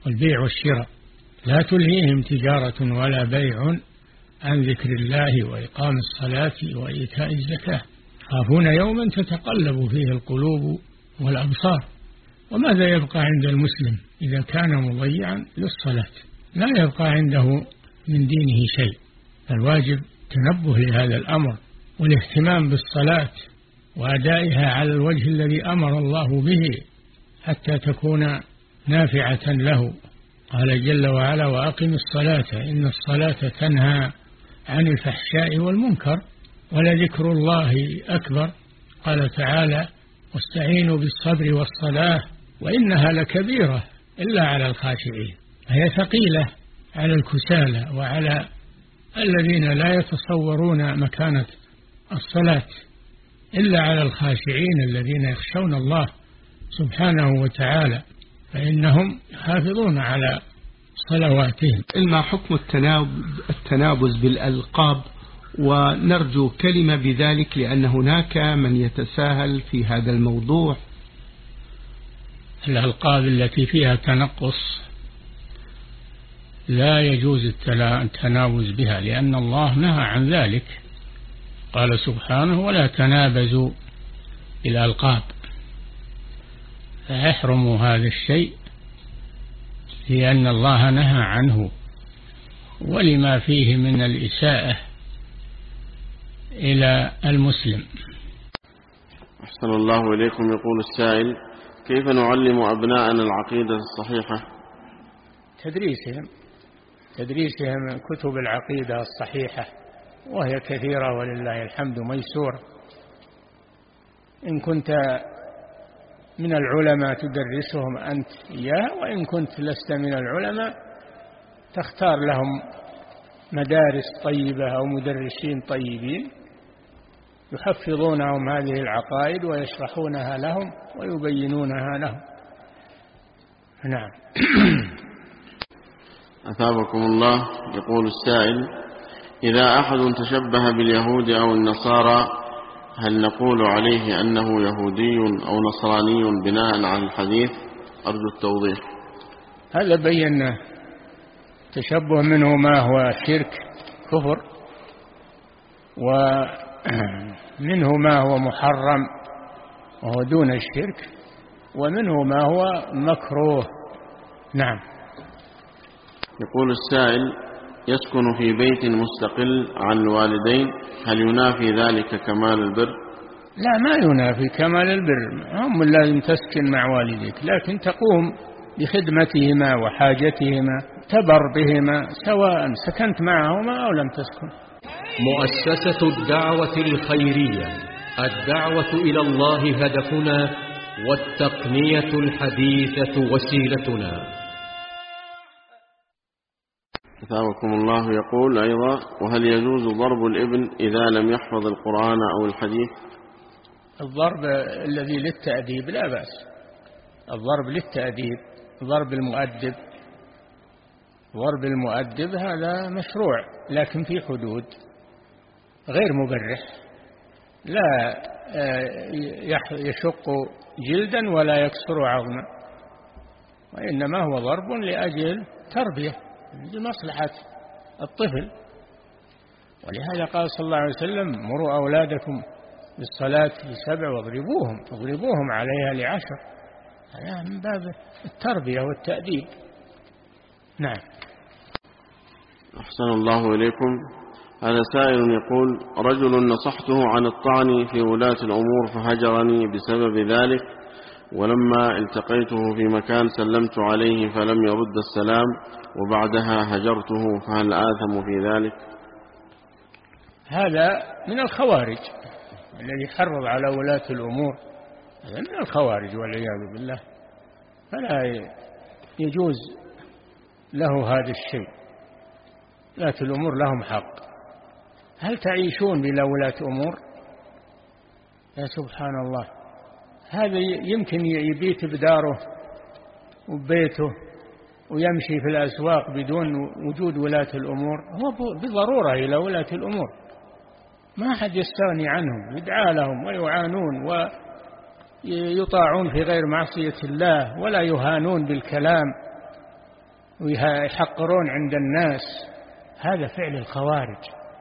Speaker 2: والبيع والشراء. لا تلهيهم تجارة ولا بيع عن ذكر الله وإقام الصلاة وإيتاء الزكاة يخافون يوما تتقلب فيه القلوب والأبصار. وماذا يبقى عند المسلم إذا كان مضيعا للصلاة؟ لا يبقى عنده من دينه شيء. الواجب تنبه لهذا الأمر والاهتمام بالصلاة وأدائها على الوجه الذي أمر الله به حتى تكون نافعة له. قال جل وعلا: وأقم الصلاة إن الصلاة تنهى عن الفحشاء والمنكر ولذكر الله أكبر. قال تعالى: واستعينوا بالصبر والصلاة وإنها لكبيرة إلا على الخاشعين. هي ثقيلة على الكسالى وعلى الذين لا يتصورون مكانة الصلاة، إلا على الخاشعين الذين يخشون الله سبحانه وتعالى فإنهم حافظون على صلواتهم.
Speaker 1: ما حكم التنابز بالألقاب؟ ونرجو كلمة بذلك لأن هناك من يتساهل في هذا الموضوع.
Speaker 2: الألقاب التي فيها تنقص لا يجوز التنابز بها، لأن الله نهى عن ذلك. قال سبحانه: ولا تنابزوا بالألقاب. فيحرم هذا الشيء لأن الله نهى عنه ولما فيه من الإساءة إلى المسلم.
Speaker 8: أحسن الله إليكم. يقول السائل: كيف نعلم أبناءنا العقيدة الصحيحة؟
Speaker 2: تدريسهم كتب العقيدة الصحيحة، وهي كثيرة ولله الحمد ميسورة. إن كنت من العلماء تدرسهم أنت إياه، وإن كنت لست من العلماء تختار لهم مدارس طيبة أو مدرسين طيبين يحفظونهم هذه العقائد ويشرحونها لهم ويبينونها لهم. نعم.
Speaker 8: أثابكم الله. يقول السائل: إذا أحد تشبه باليهود أو النصارى هل نقول عليه أنه يهودي أو نصراني بناء على الحديث؟ أرجو التوضيح.
Speaker 2: هذا بينا تشبه منه ما هو شرك كفر، ومنه ما هو محرم وهو دون الشرك، ومنه ما هو مكروه. نعم.
Speaker 8: يقول السائل: يسكن في بيت مستقل عن الوالدين، هل ينافي ذلك كمال البر؟
Speaker 2: لا، ما ينافي كمال البر. هم لازم تسكن مع والديك، لكن تقوم بخدمتهما وحاجتهما، تبر بهما سواء سكنت معهما أو لم تسكن.
Speaker 9: مؤسسة الدعوة الخيرية، الدعوة إلى الله هدفنا، والتقنية الحديثة وسيلتنا.
Speaker 8: أثابكم الله. يقول أيضا: وهل يجوز ضرب الابن إذا لم يحفظ القرآن أو الحديث؟
Speaker 2: الضرب الذي للتأديب لا بأس، الضرب للتأديب، ضرب المؤدب هذا مشروع، لكن في حدود، غير مبرح، لا يشق جلدا ولا يكسر عظما، وإنما هو ضرب لأجل تربية لمصلحة الطفل. ولهذا قال صلى الله عليه وسلم: مروا أولادكم بالصلاة ل7 واضربوهم عليها ل10. هذا من باب التربية والتأديب. نعم.
Speaker 8: أحسن الله إليكم. هذا سائل يقول: رجل نصحته عن الطعن في ولاة الأمور فهجرني بسبب ذلك، ولما التقيته في مكان سلمت عليه فلم يرد السلام وبعدها هجرته، فهل آثم في ذلك؟
Speaker 2: هذا من الخوارج، الذي حرض على ولاة الأمور هذا من الخوارج والعياذ بالله، فلا يجوز له هذا الشيء. ولاة الأمور لهم حق. هل تعيشون بلا ولاة أمور؟ يا سبحان الله، هذا يمكن يبيت بداره وبيته ويمشي في الأسواق بدون وجود ولاة الأمور، هو بضرورة إلى ولاة الأمور، ما أحد يستغني عنهم، يدعى لهم ويعانون ويطاعون في غير معصية الله، ولا يهانون بالكلام ويحقرون عند الناس. هذا فعل الخوارج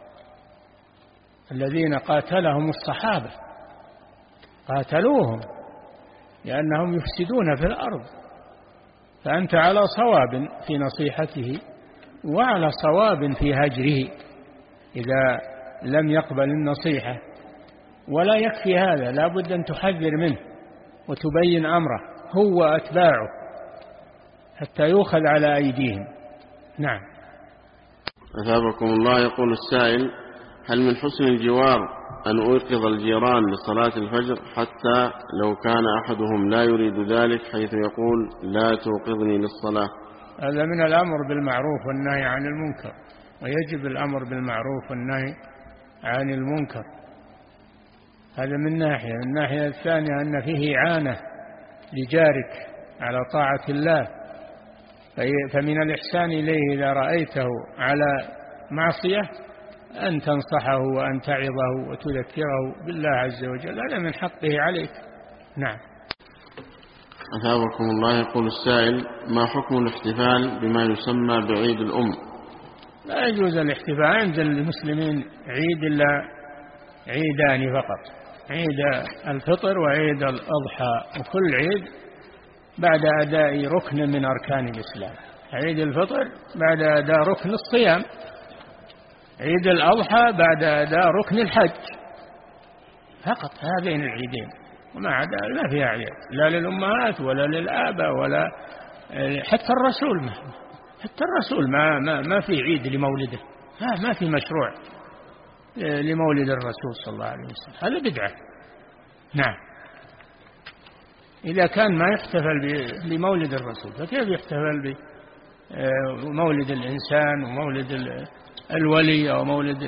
Speaker 2: الذين قاتلهم الصحابة، قاتلوهم لأنهم يفسدون في الأرض. فأنت على صواب في نصيحته وعلى صواب في هجره إذا لم يقبل النصيحة. ولا يكفي هذا، لا بد أن تحذر منه وتبين أمره هو أتباعه حتى يؤخذ على أيديهم. نعم.
Speaker 8: أثابكم الله. يقول السائل: هل من حسن الجوار أن أوقظ الجيران لصلاة الفجر حتى لو كان أحدهم لا يريد ذلك، حيث يقول: لا توقظني للصلاة؟
Speaker 2: هذا من الأمر بالمعروف والنهي عن المنكر، ويجب الأمر بالمعروف والنهي عن المنكر. هذا من ناحية. الناحية الثانية أن فيه إعانة لجارك على طاعة الله، فمن الإحسان إليه إذا رأيته على معصية أن تنصحه وأن تعظه وتذكره بالله عز وجل، هذا من حقه عليك. نعم.
Speaker 8: أثابكم الله. يقول السائل: ما حكم الاحتفال بما يسمى بعيد الأم؟
Speaker 2: لا يجوز الاحتفال عند المسلمين عيد إلا عيدان فقط، عيد الفطر وعيد الأضحى، وكل عيد بعد أداء ركن من أركان الإسلام. عيد الفطر بعد أداء ركن الصيام، عيد الأضحى بعد أداء ركن الحج، فقط هذين العيدين، وما عدا ما فيها عيد لا للأمهات ولا للآباء ولا حتى الرسول. حتى الرسول ما في عيد لمولده، ما في مشروع لمولد الرسول صلى الله عليه وسلم، هذا بدعة. نعم. إذا كان ما يحتفل بمولد الرسول فكيف يحتفل بمولد الإنسان ومولد الولي أو مولد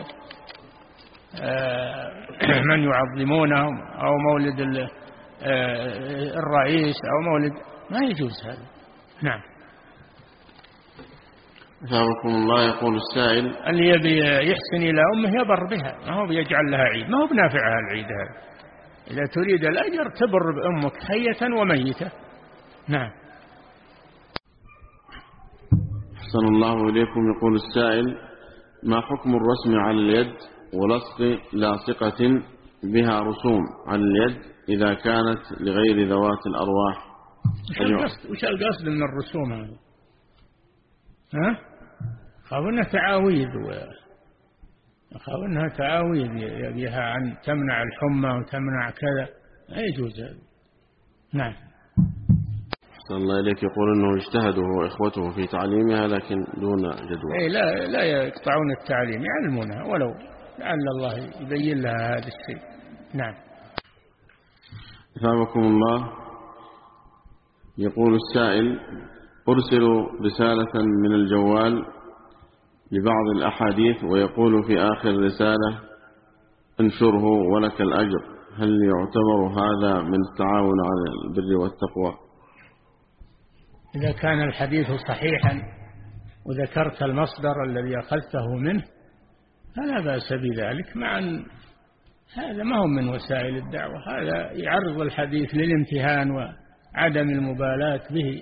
Speaker 2: من يعظمونهم أو مولد الرئيس أو مولد؟ ما يجوز هذا. نعم.
Speaker 8: أثابكم الله. يقول السائل:
Speaker 2: اللي يبي يحسن إلى أمه يبر بها، ما هو بيجعل لها عيد، ما هو بنافعها العيد هذا. إذا تريد الأجر تبر بأمك حية وميتة. نعم.
Speaker 8: أحسن الله إليكم. يقول السائل: ما حكم الرسم على اليد ولصق لاصقة بها رسوم على اليد إذا كانت لغير ذوات الأرواح؟
Speaker 2: وش القصد من الرسوم هذه؟ خاف أنها تعاويذ، خاف أنها تعاويذ يبيها عن تمنع الحمى وتمنع كذا، لا يجوز هذا. نعم.
Speaker 8: أحسن الله إليك. يقول أنه اجتهدوا وإخوته في تعليمها لكن دون جدوى.
Speaker 2: لا يقطعون التعليم، يعلمونها ولو لعل الله يبين لها هذا الشيء. نعم.
Speaker 8: أثابكم الله. يقول السائل: أرسل رسالة من الجوال لبعض الأحاديث ويقول في آخر رسالة: انشره ولك الأجر، هل يعتبر هذا من التعاون على البر والتقوى؟
Speaker 2: إذا كان الحديث صحيحا وذكرت المصدر الذي أخذته منه فلا بأس بذلك، مع أن هذا ما هو من وسائل الدعوة، هذا يعرض الحديث للامتهان وعدم المبالاة به،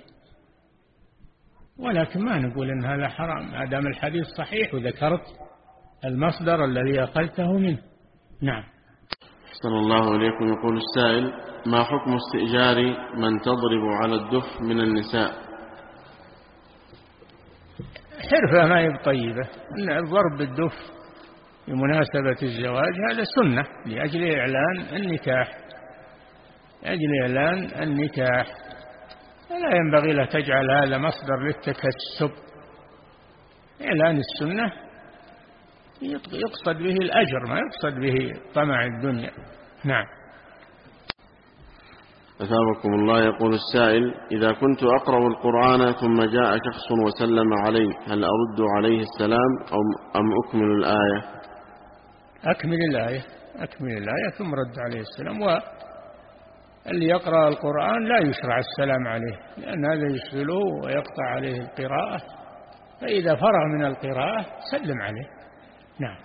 Speaker 2: ولكن ما نقول إن هذا حرام ما دام الحديث صحيح وذكرت المصدر الذي أخذته منه. نعم.
Speaker 8: أحسن الله إليكم. يقول السائل: ما حكم استئجار من تضرب على الدف من النساء؟
Speaker 2: حرفة ما هي طيبة، إن ضرب الدف بمناسبة الزواج هذا سنة لأجل إعلان النكاح، لأجل إعلان النكاح، فلا ينبغي له تجعل هذا مصدر للتكسب. إعلان السنة يقصد به الأجر، ما يقصد به طمع الدنيا. نعم.
Speaker 8: أثابكم الله. يقول السائل: إذا كنت أقرأ القرآن ثم جاء شخص وسلم عليه، هل أرد عليه السلام أم أكمل الآية؟
Speaker 2: أكمل الآية ثم رد عليه السلام. واللي يقرأ القرآن لا يشرع السلام عليه، لأن هذا يشغله ويقطع عليه القراءة، فإذا فرغ من القراءة سلم عليه. نعم.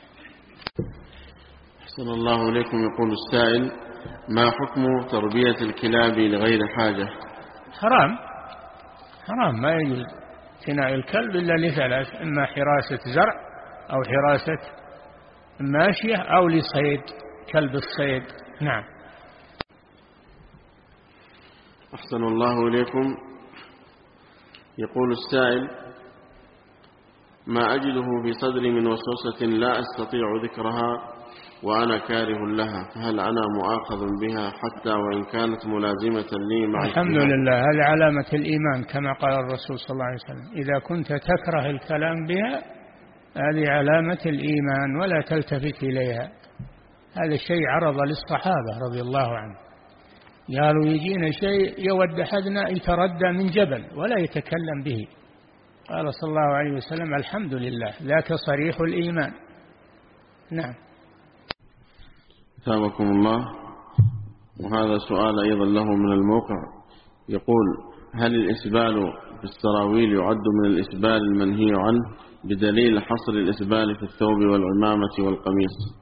Speaker 8: أحسن الله إليكم. يقول السائل: ما حكم تربية الكلاب لغير حاجة؟
Speaker 2: حرام ما يجوز اقتناء الكلب إلا لثلاث: إما حراسة زرع أو حراسة ماشية أو لصيد، كلب الصيد. نعم.
Speaker 8: أحسن الله إليكم. يقول السائل: ما أجده في صدري من وسوسة لا أستطيع ذكرها وأنا كاره لها، فهل أنا مؤاخذ بها حتى وإن كانت ملازمة لي مع
Speaker 2: الحمد لله، هذه علامة الإيمان كما قال الرسول صلى الله عليه وسلم: إذا كنت تكره الكلام بها هذه علامة الإيمان ولا تلتفت إليها. هذا الشيء عرض للصحابة رضي الله عنهم، قالوا يجينا شيء يود أحدنا يتردى من جبل ولا يتكلم به، قال صلى الله عليه وسلم: الحمد لله، ذاك صريح الإيمان. نعم.
Speaker 8: ثابكم الله. وهذا سؤال أيضا له من الموقع، يقول: هل الإسبال في السراويل يعد من الإسبال المنهي عنه بدليل حصر الإسبال في الثوب والعمامة والقميص؟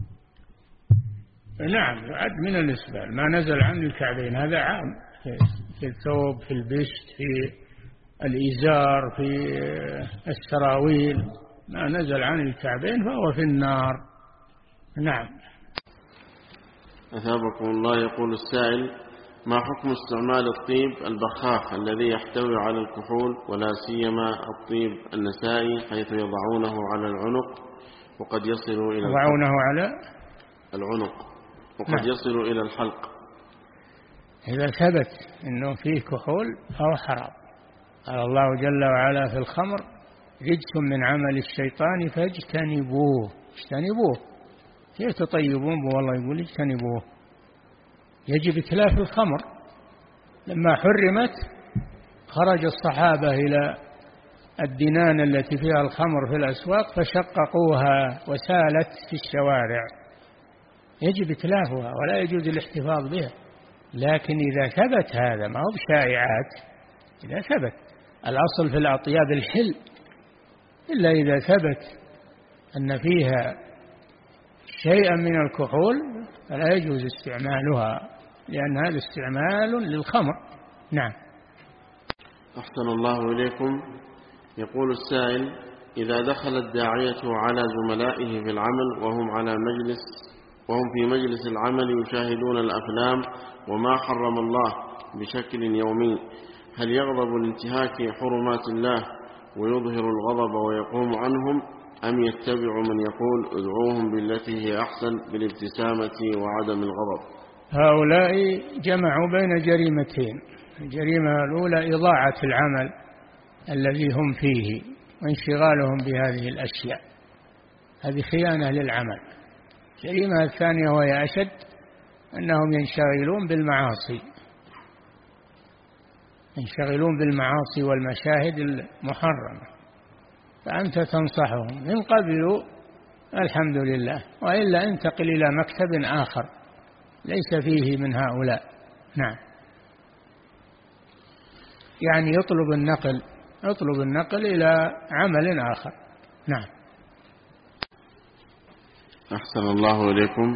Speaker 2: نعم، يعد من الإسبال ما نزل عن الكعبين، هذا عام في الثوب، في البشت، في الإزار، في السراويل، ما نزل عن الكعبين فهو في النار. نعم.
Speaker 8: أثابكم الله. يقول السائل: ما حكم استعمال الطيب البخاخ الذي يحتوي على الكحول، ولا سيما الطيب النسائي، حيث يضعونه على العنق وقد يصل إلى
Speaker 2: يضعونه على
Speaker 8: العنق وقد يصل إلى الحلق؟
Speaker 2: إذا ثبت أنه فيه كحول فهو حرام. قال الله جل وعلا في الخمر: رجس من عمل الشيطان فاجتنبوه. اجتنبوه، كيف تطيبون به؟ والله يقول اجتنبوه. يجب إتلاف الخمر. لما حرمت خرج الصحابة إلى الدنان التي فيها الخمر في الأسواق فشققوها وسالت في الشوارع. يجب إتلافها ولا يجوز الاحتفاظ بها. لكن إذا ثبت هذا، ما هو بشائعات، إذا ثبت الأصل في الأطياب الحل، إلا إذا ثبت أن فيها شيئا من الكحول فلا يجوز استعمالها، لأن هذا استعمال للخمر. نعم.
Speaker 8: أحسن الله إليكم. يقول السائل: إذا دخل الداعية على زملائه في العمل وهم في مجلس العمل يشاهدون الأفلام وما حرم الله بشكل يومي، هل يغضب لانتهاك حرمات الله ويظهر الغضب ويقوم عنهم، أم يتبع من يقول ادعوهم بالتي هي أحسن بالابتسامة وعدم الغضب؟
Speaker 2: هؤلاء جمعوا بين جريمتين: الجريمة الأولى إضاعة العمل الذي هم فيه وانشغالهم بهذه الأشياء، هذه خيانة للعمل. الجريمة الثانية وهي أشد، أنهم ينشغلون بالمعاصي والمشاهد المحرمة، فأنت تنصحهم من قبل الحمد لله، وإلا انتقل إلى مكتب آخر ليس فيه من هؤلاء. نعم. يعني يطلب النقل إلى عمل آخر. نعم.
Speaker 8: أحسن الله إليكم.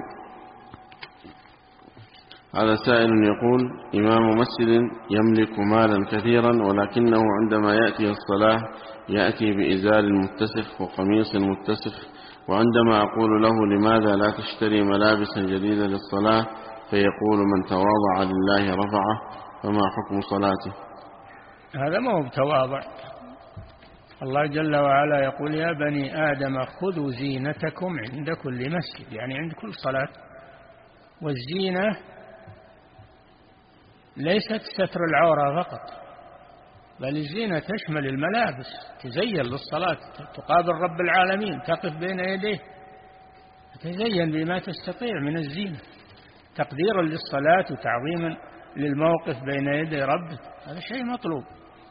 Speaker 8: هذا سائل يقول: إمام مسجد يملك مالا كثيرا، ولكنه عندما يأتي الصلاة يأتي بإزار متسخ وقميص متسخ، وعندما أقول له لماذا لا تشتري ملابسا جديدة للصلاة فيقول من تواضع لله رفعه، فما حكم صلاته؟
Speaker 2: هذا ما هو بتواضع. الله جل وعلا يقول: يا بني آدم خذوا زينتكم عند كل مسجد، يعني عند كل صلاة. والزينة ليست ستر العورة فقط، بل الزينة تشمل الملابس، تزين للصلاة، تقابل رب العالمين، تقف بين يديه، تزين بما تستطيع من الزينة، تقديرا للصلاة وتعظيما للموقف بين يدي ربك، هذا شيء مطلوب.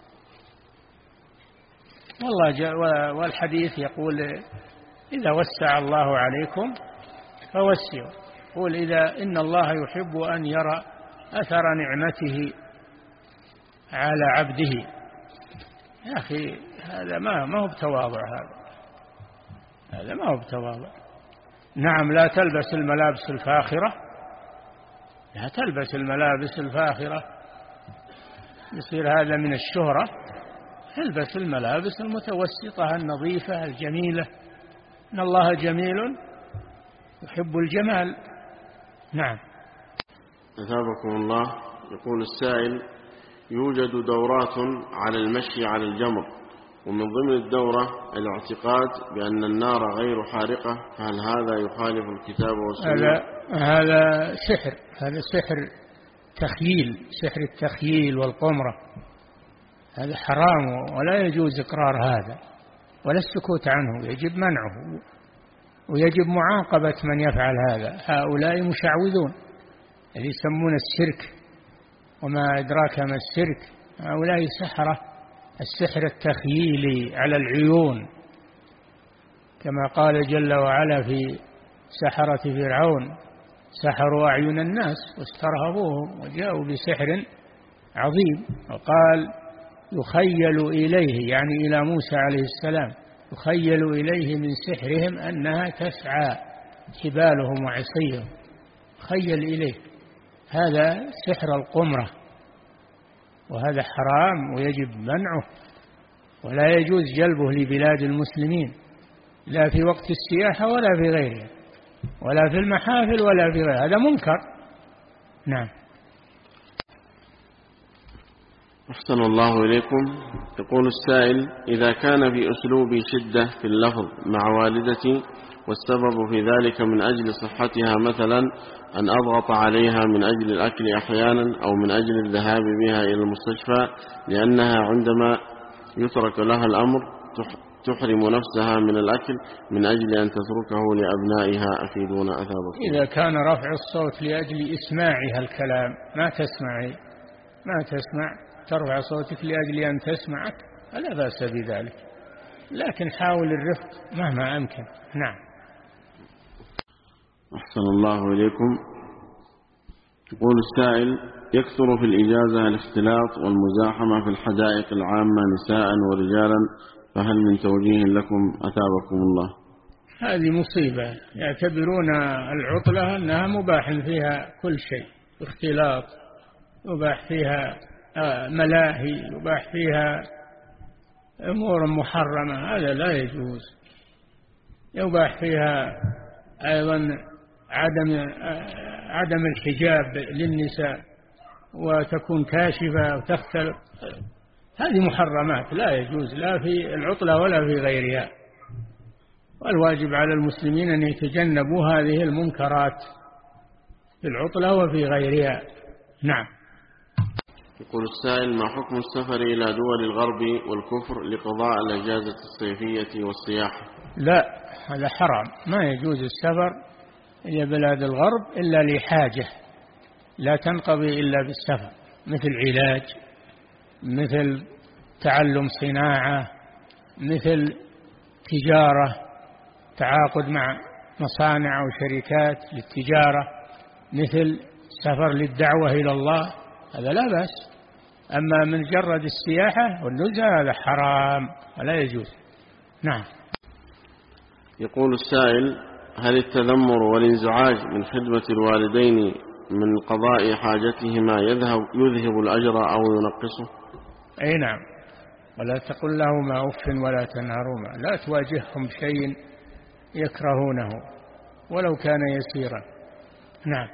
Speaker 2: والحديث يقول: إذا وسع الله عليكم فوسعوا. يقول: إن الله يحب أن يرى أثر نعمته على عبده. يا أخي هذا ما هو بتواضع، هذا ما هو بتواضع. نعم، لا تلبس الملابس الفاخرة، لا تلبس الملابس الفاخرة، يصير هذا من الشهرة، البس الملابس المتوسطة النظيفة الجميلة، إن الله جميل يحب الجمال. نعم.
Speaker 8: أثابكم الله. يقول السائل: يوجد دورات على المشي على الجمر، ومن ضمن الدورة الاعتقاد بأن النار غير حارقة، فهل هذا يخالف الكتاب والسنة؟
Speaker 2: هذا سحر، هذا سحر تخييل، سحر التخييل والقمرة، هذا حرام ولا يجوز إقرار هذا ولا السكوت عنه، يجب منعه ويجب معاقبة من يفعل هذا. هؤلاء مشعوذون الذي يسمون السيرك، وما أدراك ما السيرك، هؤلاء سحرة، السحر التخييلي على العيون، كما قال جل وعلا في سحرة فرعون: سحروا أعين الناس واسترهبوهم وجاءوا بسحر عظيم. وقال: يخيل إليه، يعني إلى موسى عليه السلام، يخيل إليه من سحرهم أنها تسعى حبالهم وعصيهم، خيل إليه. هذا سحر القمرة، وهذا حرام ويجب منعه، ولا يجوز جلبه لبلاد المسلمين، لا في وقت السياحة ولا في غيرها، ولا في المحافل ولا في غيرها، هذا منكر. نعم.
Speaker 8: أحسن الله إليكم. يقول السائل: إذا كان بأسلوب شدة في اللفظ مع والدتي، والسبب في ذلك من أجل صحتها، مثلا أن أضغط عليها من أجل الأكل أحيانا، أو من أجل الذهاب بها إلى المستشفى، لأنها عندما يترك لها الأمر تحرم نفسها من الأكل من أجل أن تتركه لأبنائها، أفيدون أثابكم.
Speaker 2: إذا كان رفع الصوت لأجل إسماعها الكلام، ما تسمعي، ما تسمع، ترفع صوتك لأجل أن تسمعك، فلا بأس بذلك، لكن حاول الرفق مهما أمكن. نعم.
Speaker 8: أحسن الله إليكم. يقول السائل: يكثر في الإجازة الاختلاط والمزاحمة في الحدائق العامة نساء ورجالا، فهل من توجيه لكم أثابكم الله؟
Speaker 2: هذه مصيبة، يعتبرون العطلة أنها مباح فيها كل شيء، اختلاط، يباح فيها ملاهي، يباح فيها أمور محرمة، هذا لا يجوز. يباح فيها أيضا عدم الحجاب للنساء، وتكون كاشفة وتختلط، هذه محرمات لا يجوز، لا في العطلة ولا في غيرها، والواجب على المسلمين أن يتجنبوا هذه المنكرات في العطلة وفي غيرها. نعم.
Speaker 8: يقول السائل: ما حكم السفر إلى دول الغرب والكفر لقضاء الأجازة الصيفية والسياحة؟
Speaker 2: لا، هذا حرام، ما يجوز السفر إلى بلاد الغرب إلا لحاجة لا تنقضي إلا بالسفر، مثل علاج، مثل تعلم صناعة، مثل تجارة، تعاقد مع مصانع أو شركات للتجارة، مثل سفر للدعوة إلى الله، هذا لا بأس. أما من جرد السياحة والنزهة هذا حرام ولا يجوز. نعم.
Speaker 8: يقول السائل: هل التذمر والانزعاج من خدمة الوالدين من قضاء حاجتهما يذهب الأجر أو ينقصه؟
Speaker 2: أي نعم. ولا تقل لهما أف ولا تنهرهما، لا تواجههم شيء يكرهونه ولو كان يسيرا. نعم.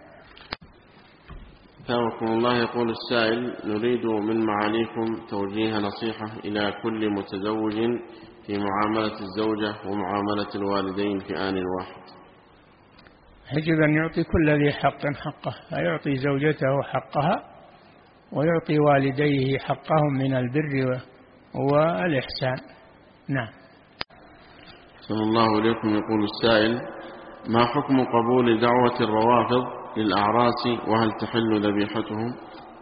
Speaker 8: ثابكم الله. يقول السائل: نريد من معاليكم توجيه نصيحة إلى كل متزوج في معاملة الزوجة ومعاملة الوالدين في آن واحد.
Speaker 2: يجب أن يعطي كل ذي حق حقه، فيعطي زوجته حقها ويعطي والديه حقهم من البر والإحسان. نعم.
Speaker 8: صلى الله عليكم. يقول السائل: ما حكم قبول دعوة الروافض للأعراس، وهل تحل ذبيحتهم؟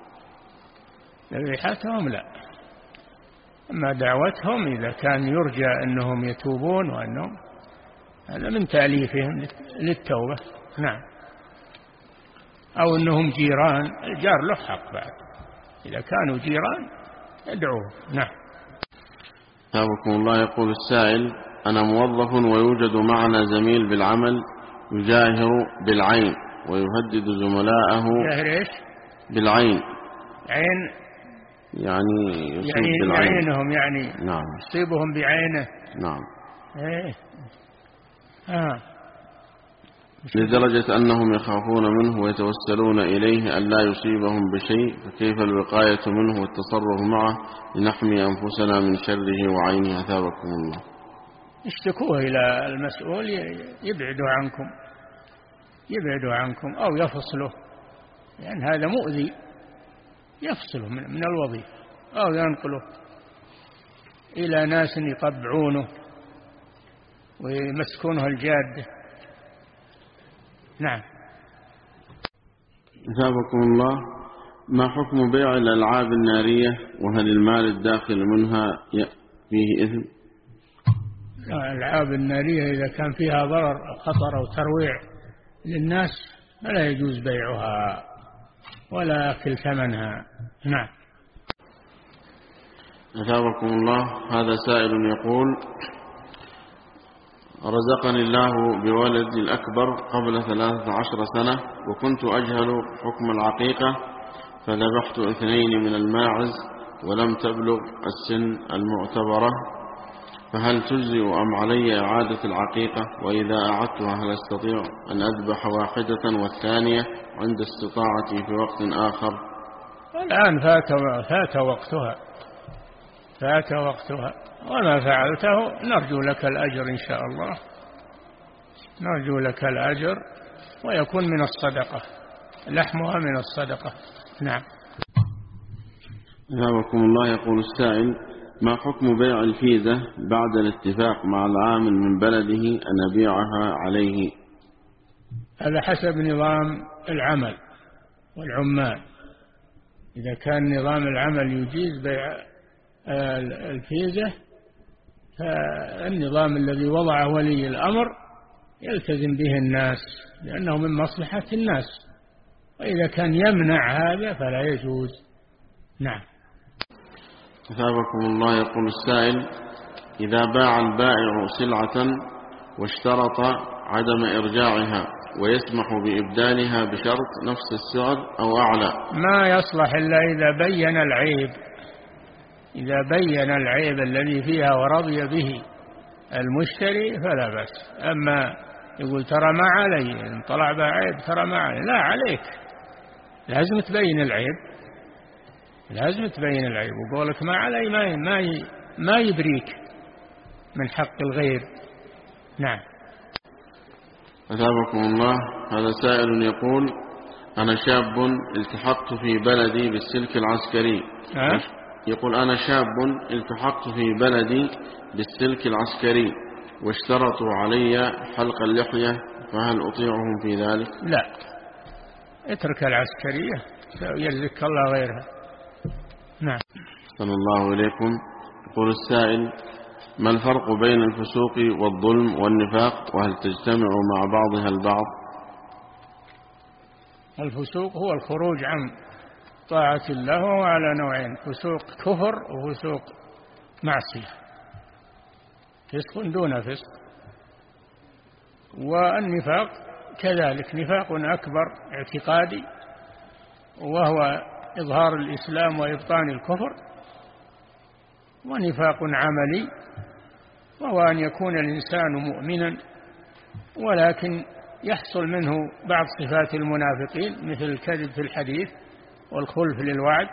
Speaker 2: ذبيحتهم لا، أما دعوتهم إذا كان يرجى أنهم يتوبون وأنهم، هذا من تأليفهم للتوبة. نعم. أو أنهم جيران، الجار له حق بعد، إذا كانوا جيران يدعوه. نعم.
Speaker 8: ثابكم الله. يقول السائل: أنا موظف ويوجد معنا زميل بالعمل يجاهر بالعين ويهدد زملائه.
Speaker 2: يجاهر إيش؟
Speaker 8: بالعين.
Speaker 2: عين
Speaker 8: يعني يصيب
Speaker 2: بعينهم، يعني
Speaker 8: نعم
Speaker 2: يصيبهم بعينه.
Speaker 8: نعم.
Speaker 2: إيه.
Speaker 8: لدرجة أنهم يخافون منه ويتوسلون إليه أن لا يصيبهم بشيء، فكيف الوقاية منه والتصرف معه لنحمي أنفسنا من شره وعينه؟ أثابكم الله.
Speaker 2: اشتكوه إلى المسؤول يبعدوا عنكم أو يفصله، لأن هذا مؤذي، يفصله من الوظيفة أو ينقله إلى ناس يطبعونه ويمسكونه الجادة. نعم.
Speaker 8: أثابكم الله. ما حكم بيع الألعاب النارية، وهل المال الداخل منها فيه إثم؟
Speaker 2: الألعاب النارية إذا كان فيها ضرر خطر أو ترويع للناس فلا يجوز بيعها ولا أكل ثمنها. نعم.
Speaker 8: أثابكم الله. هذا سائل يقول: رزقني الله بولد الأكبر قبل 13 سنة، وكنت أجهل حكم العقيقة، فذبحت 2 من الماعز ولم تبلغ السن المعتبرة، فهل تجزئ أم علي إعادة العقيقة؟ وإذا أعدتها هل أستطيع أن أذبح واحدة والثانية عند استطاعتي في وقت آخر؟
Speaker 2: الآن فات وقتها وما فعلته نرجو لك الأجر إن شاء الله، نرجو لك الأجر، ويكون من الصدقة، لحمها من الصدقة. نعم.
Speaker 8: أثابكم الله. يقول السائل: ما حكم بيع الفيزة بعد الاتفاق مع العامل من بلده أن أبيعها عليه؟
Speaker 2: هذا حسب نظام العمل والعمال. إذا كان نظام العمل يجيز بيع الفيزة فالنظام الذي وضعه ولي الأمر يلتزم به الناس لأنه من مصلحة الناس، وإذا كان يمنع هذا فلا يجوز. نعم.
Speaker 8: أثابكم الله. يقول السائل: إذا باع البائع سلعة واشترط عدم إرجاعها ويسمح بإبدالها بشرط نفس السعر أو أعلى،
Speaker 2: ما يصلح إلا إذا بين العيب، إذا بين العيب الذي فيها ورضي به المشتري فلا بأس. أما يقول ترى ما علي، إن طلع بعيب ترى ما علي، لا عليك، لازم تبين العيب، لازم تبين العيب، وقولك ما علي ما يبريك من حق الغير. نعم.
Speaker 8: أثابكم الله. هذا سائل يقول: أنا شاب التحقت في بلدي بالسلك العسكري. يقول: أنا شاب التحقت في بلدي بالسلك العسكري واشترطوا علي حلق اللحية، فهل أطيعهم في ذلك؟
Speaker 2: لا، اترك العسكرية يرزقك الله غيرها. نعم.
Speaker 8: صلى الله إليكم. يقول السائل: ما الفرق بين الفسوق والظلم والنفاق، وهل تجتمع مع بعضها البعض؟
Speaker 2: الفسوق هو الخروج عن طاعة الله، وهو على نوعين: فسوق كفر وفسوق معصية، فسق دون فسق. والنفاق كذلك، نفاق أكبر اعتقادي وهو إظهار الإسلام وإبطان الكفر، ونفاق عملي وهو أن يكون الإنسان مؤمنا ولكن يحصل منه بعض صفات المنافقين، مثل الكذب في الحديث والخلف للوعد،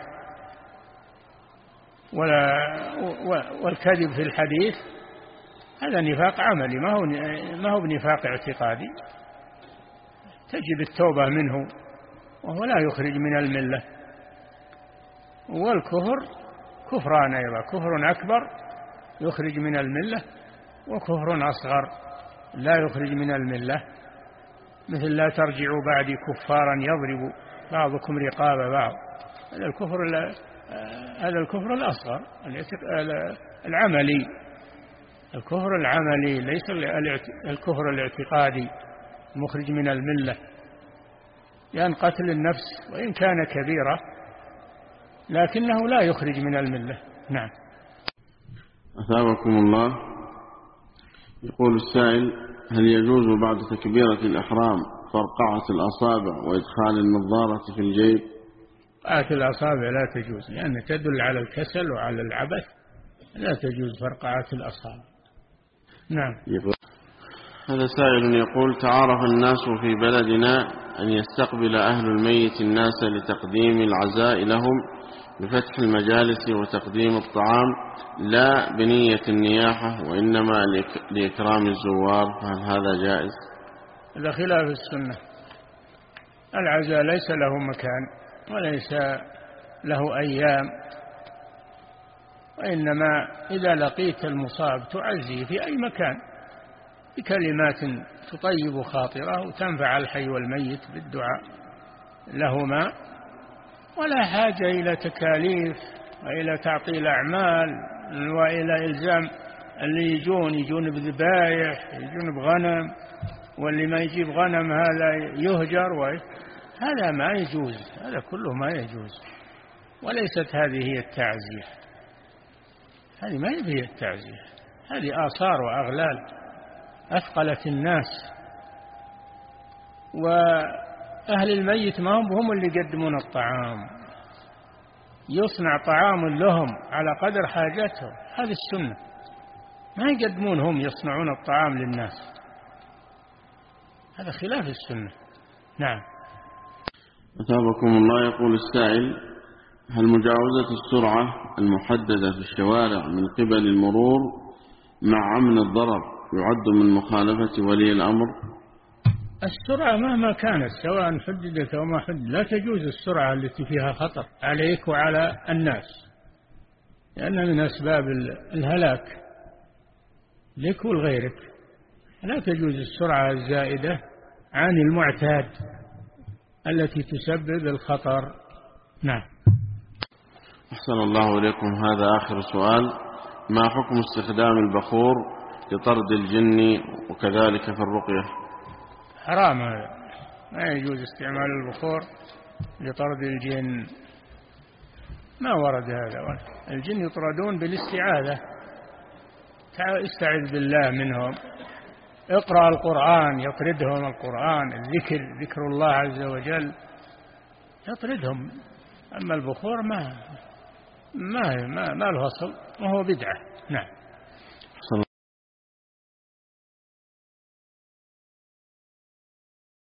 Speaker 2: والكذب في الحديث هذا نفاق عملي، ما هو بنفاق اعتقادي، تجب التوبة منه وهو لا يخرج من الملة. والكفر كفران أيضا: كفر أكبر يخرج من الملة، وكفر أصغر لا يخرج من الملة، مثل لا ترجعوا بعدي كفارا يضرب بعضكم رقاب بعض. هذا الكفر الأصغر العملي، الكفر العملي ليس الكفر الاعتقادي المخرج من الملة، لأن قتل النفس وإن كان كبيرة لكنه لا يخرج من الملة. نعم.
Speaker 8: أثابكم الله. يقول السائل: هل يجوز بعد تكبيرة الإحرام فرقعة الأصابع وإدخال النظارة في الجيب؟
Speaker 2: فرقعة الأصابع لا تجوز، لأن تدل على الكسل وعلى العبث، لا تجوز فرقعة الأصابع. نعم.
Speaker 8: هذا سائل يقول: تعارف الناس في بلدنا أن يستقبل أهل الميت الناس لتقديم العزاء لهم بفتح المجالس وتقديم الطعام، لا بنية النياحة وإنما لإكرام الزوار، فهل هذا جائز؟
Speaker 2: هذا خلاف السنة. العزاء ليس له مكان وليس له أيام، وإنما إذا لقيت المصاب تعزيه في أي مكان بكلمات تطيب خاطره وتنفع الحي والميت بالدعاء لهما، ولا حاجة إلى تكاليف وإلى تعطيل أعمال وإلى إلزام اللي يجون بذبايح، يجون بغنم، واللي ما يجيب غنم هذا يهجر، هذا ما يجوز، هذا كله ما يجوز. وليست هذه هي التعزية، هذه ما هي التعزية، هذه آثار وأغلال أثقلت الناس، وأهل الميت ما هم اللي يقدمون الطعام، يصنع طعام لهم على قدر حاجتهم، هذه السنة، ما يقدمون هم يصنعون الطعام للناس، هذا خلاف السنة. نعم.
Speaker 8: أثابكم الله. يقول السائل: هل مجاوزة السرعة المحددة في الشوارع من قبل المرور مع عمل الضرر يعد من مخالفة ولي الأمر؟
Speaker 2: السرعة مهما كانت، سواء حددت أو ما حددت، لا تجوز السرعة التي فيها خطر عليك وعلى الناس، لأنها من أسباب الهلاك لك ولغيرك. لا تجوز السرعة الزائدة عن المعتاد التي تسبب الخطر. نعم.
Speaker 8: أحسن الله إليكم. هذا آخر سؤال: ما حكم استخدام البخور لطرد الجن وكذلك في الرقية؟
Speaker 2: حرام، هذا ما يجوز استعمال البخور لطرد الجن، ما ورد هذا. الجن يطردون بالاستعاذة، استعذ بالله منهم، اقرأ القرآن يطردهم القرآن، الذكر، ذكر الله عز وجل يطردهم. أما البخور ما له أصل وهو بدعة. نعم.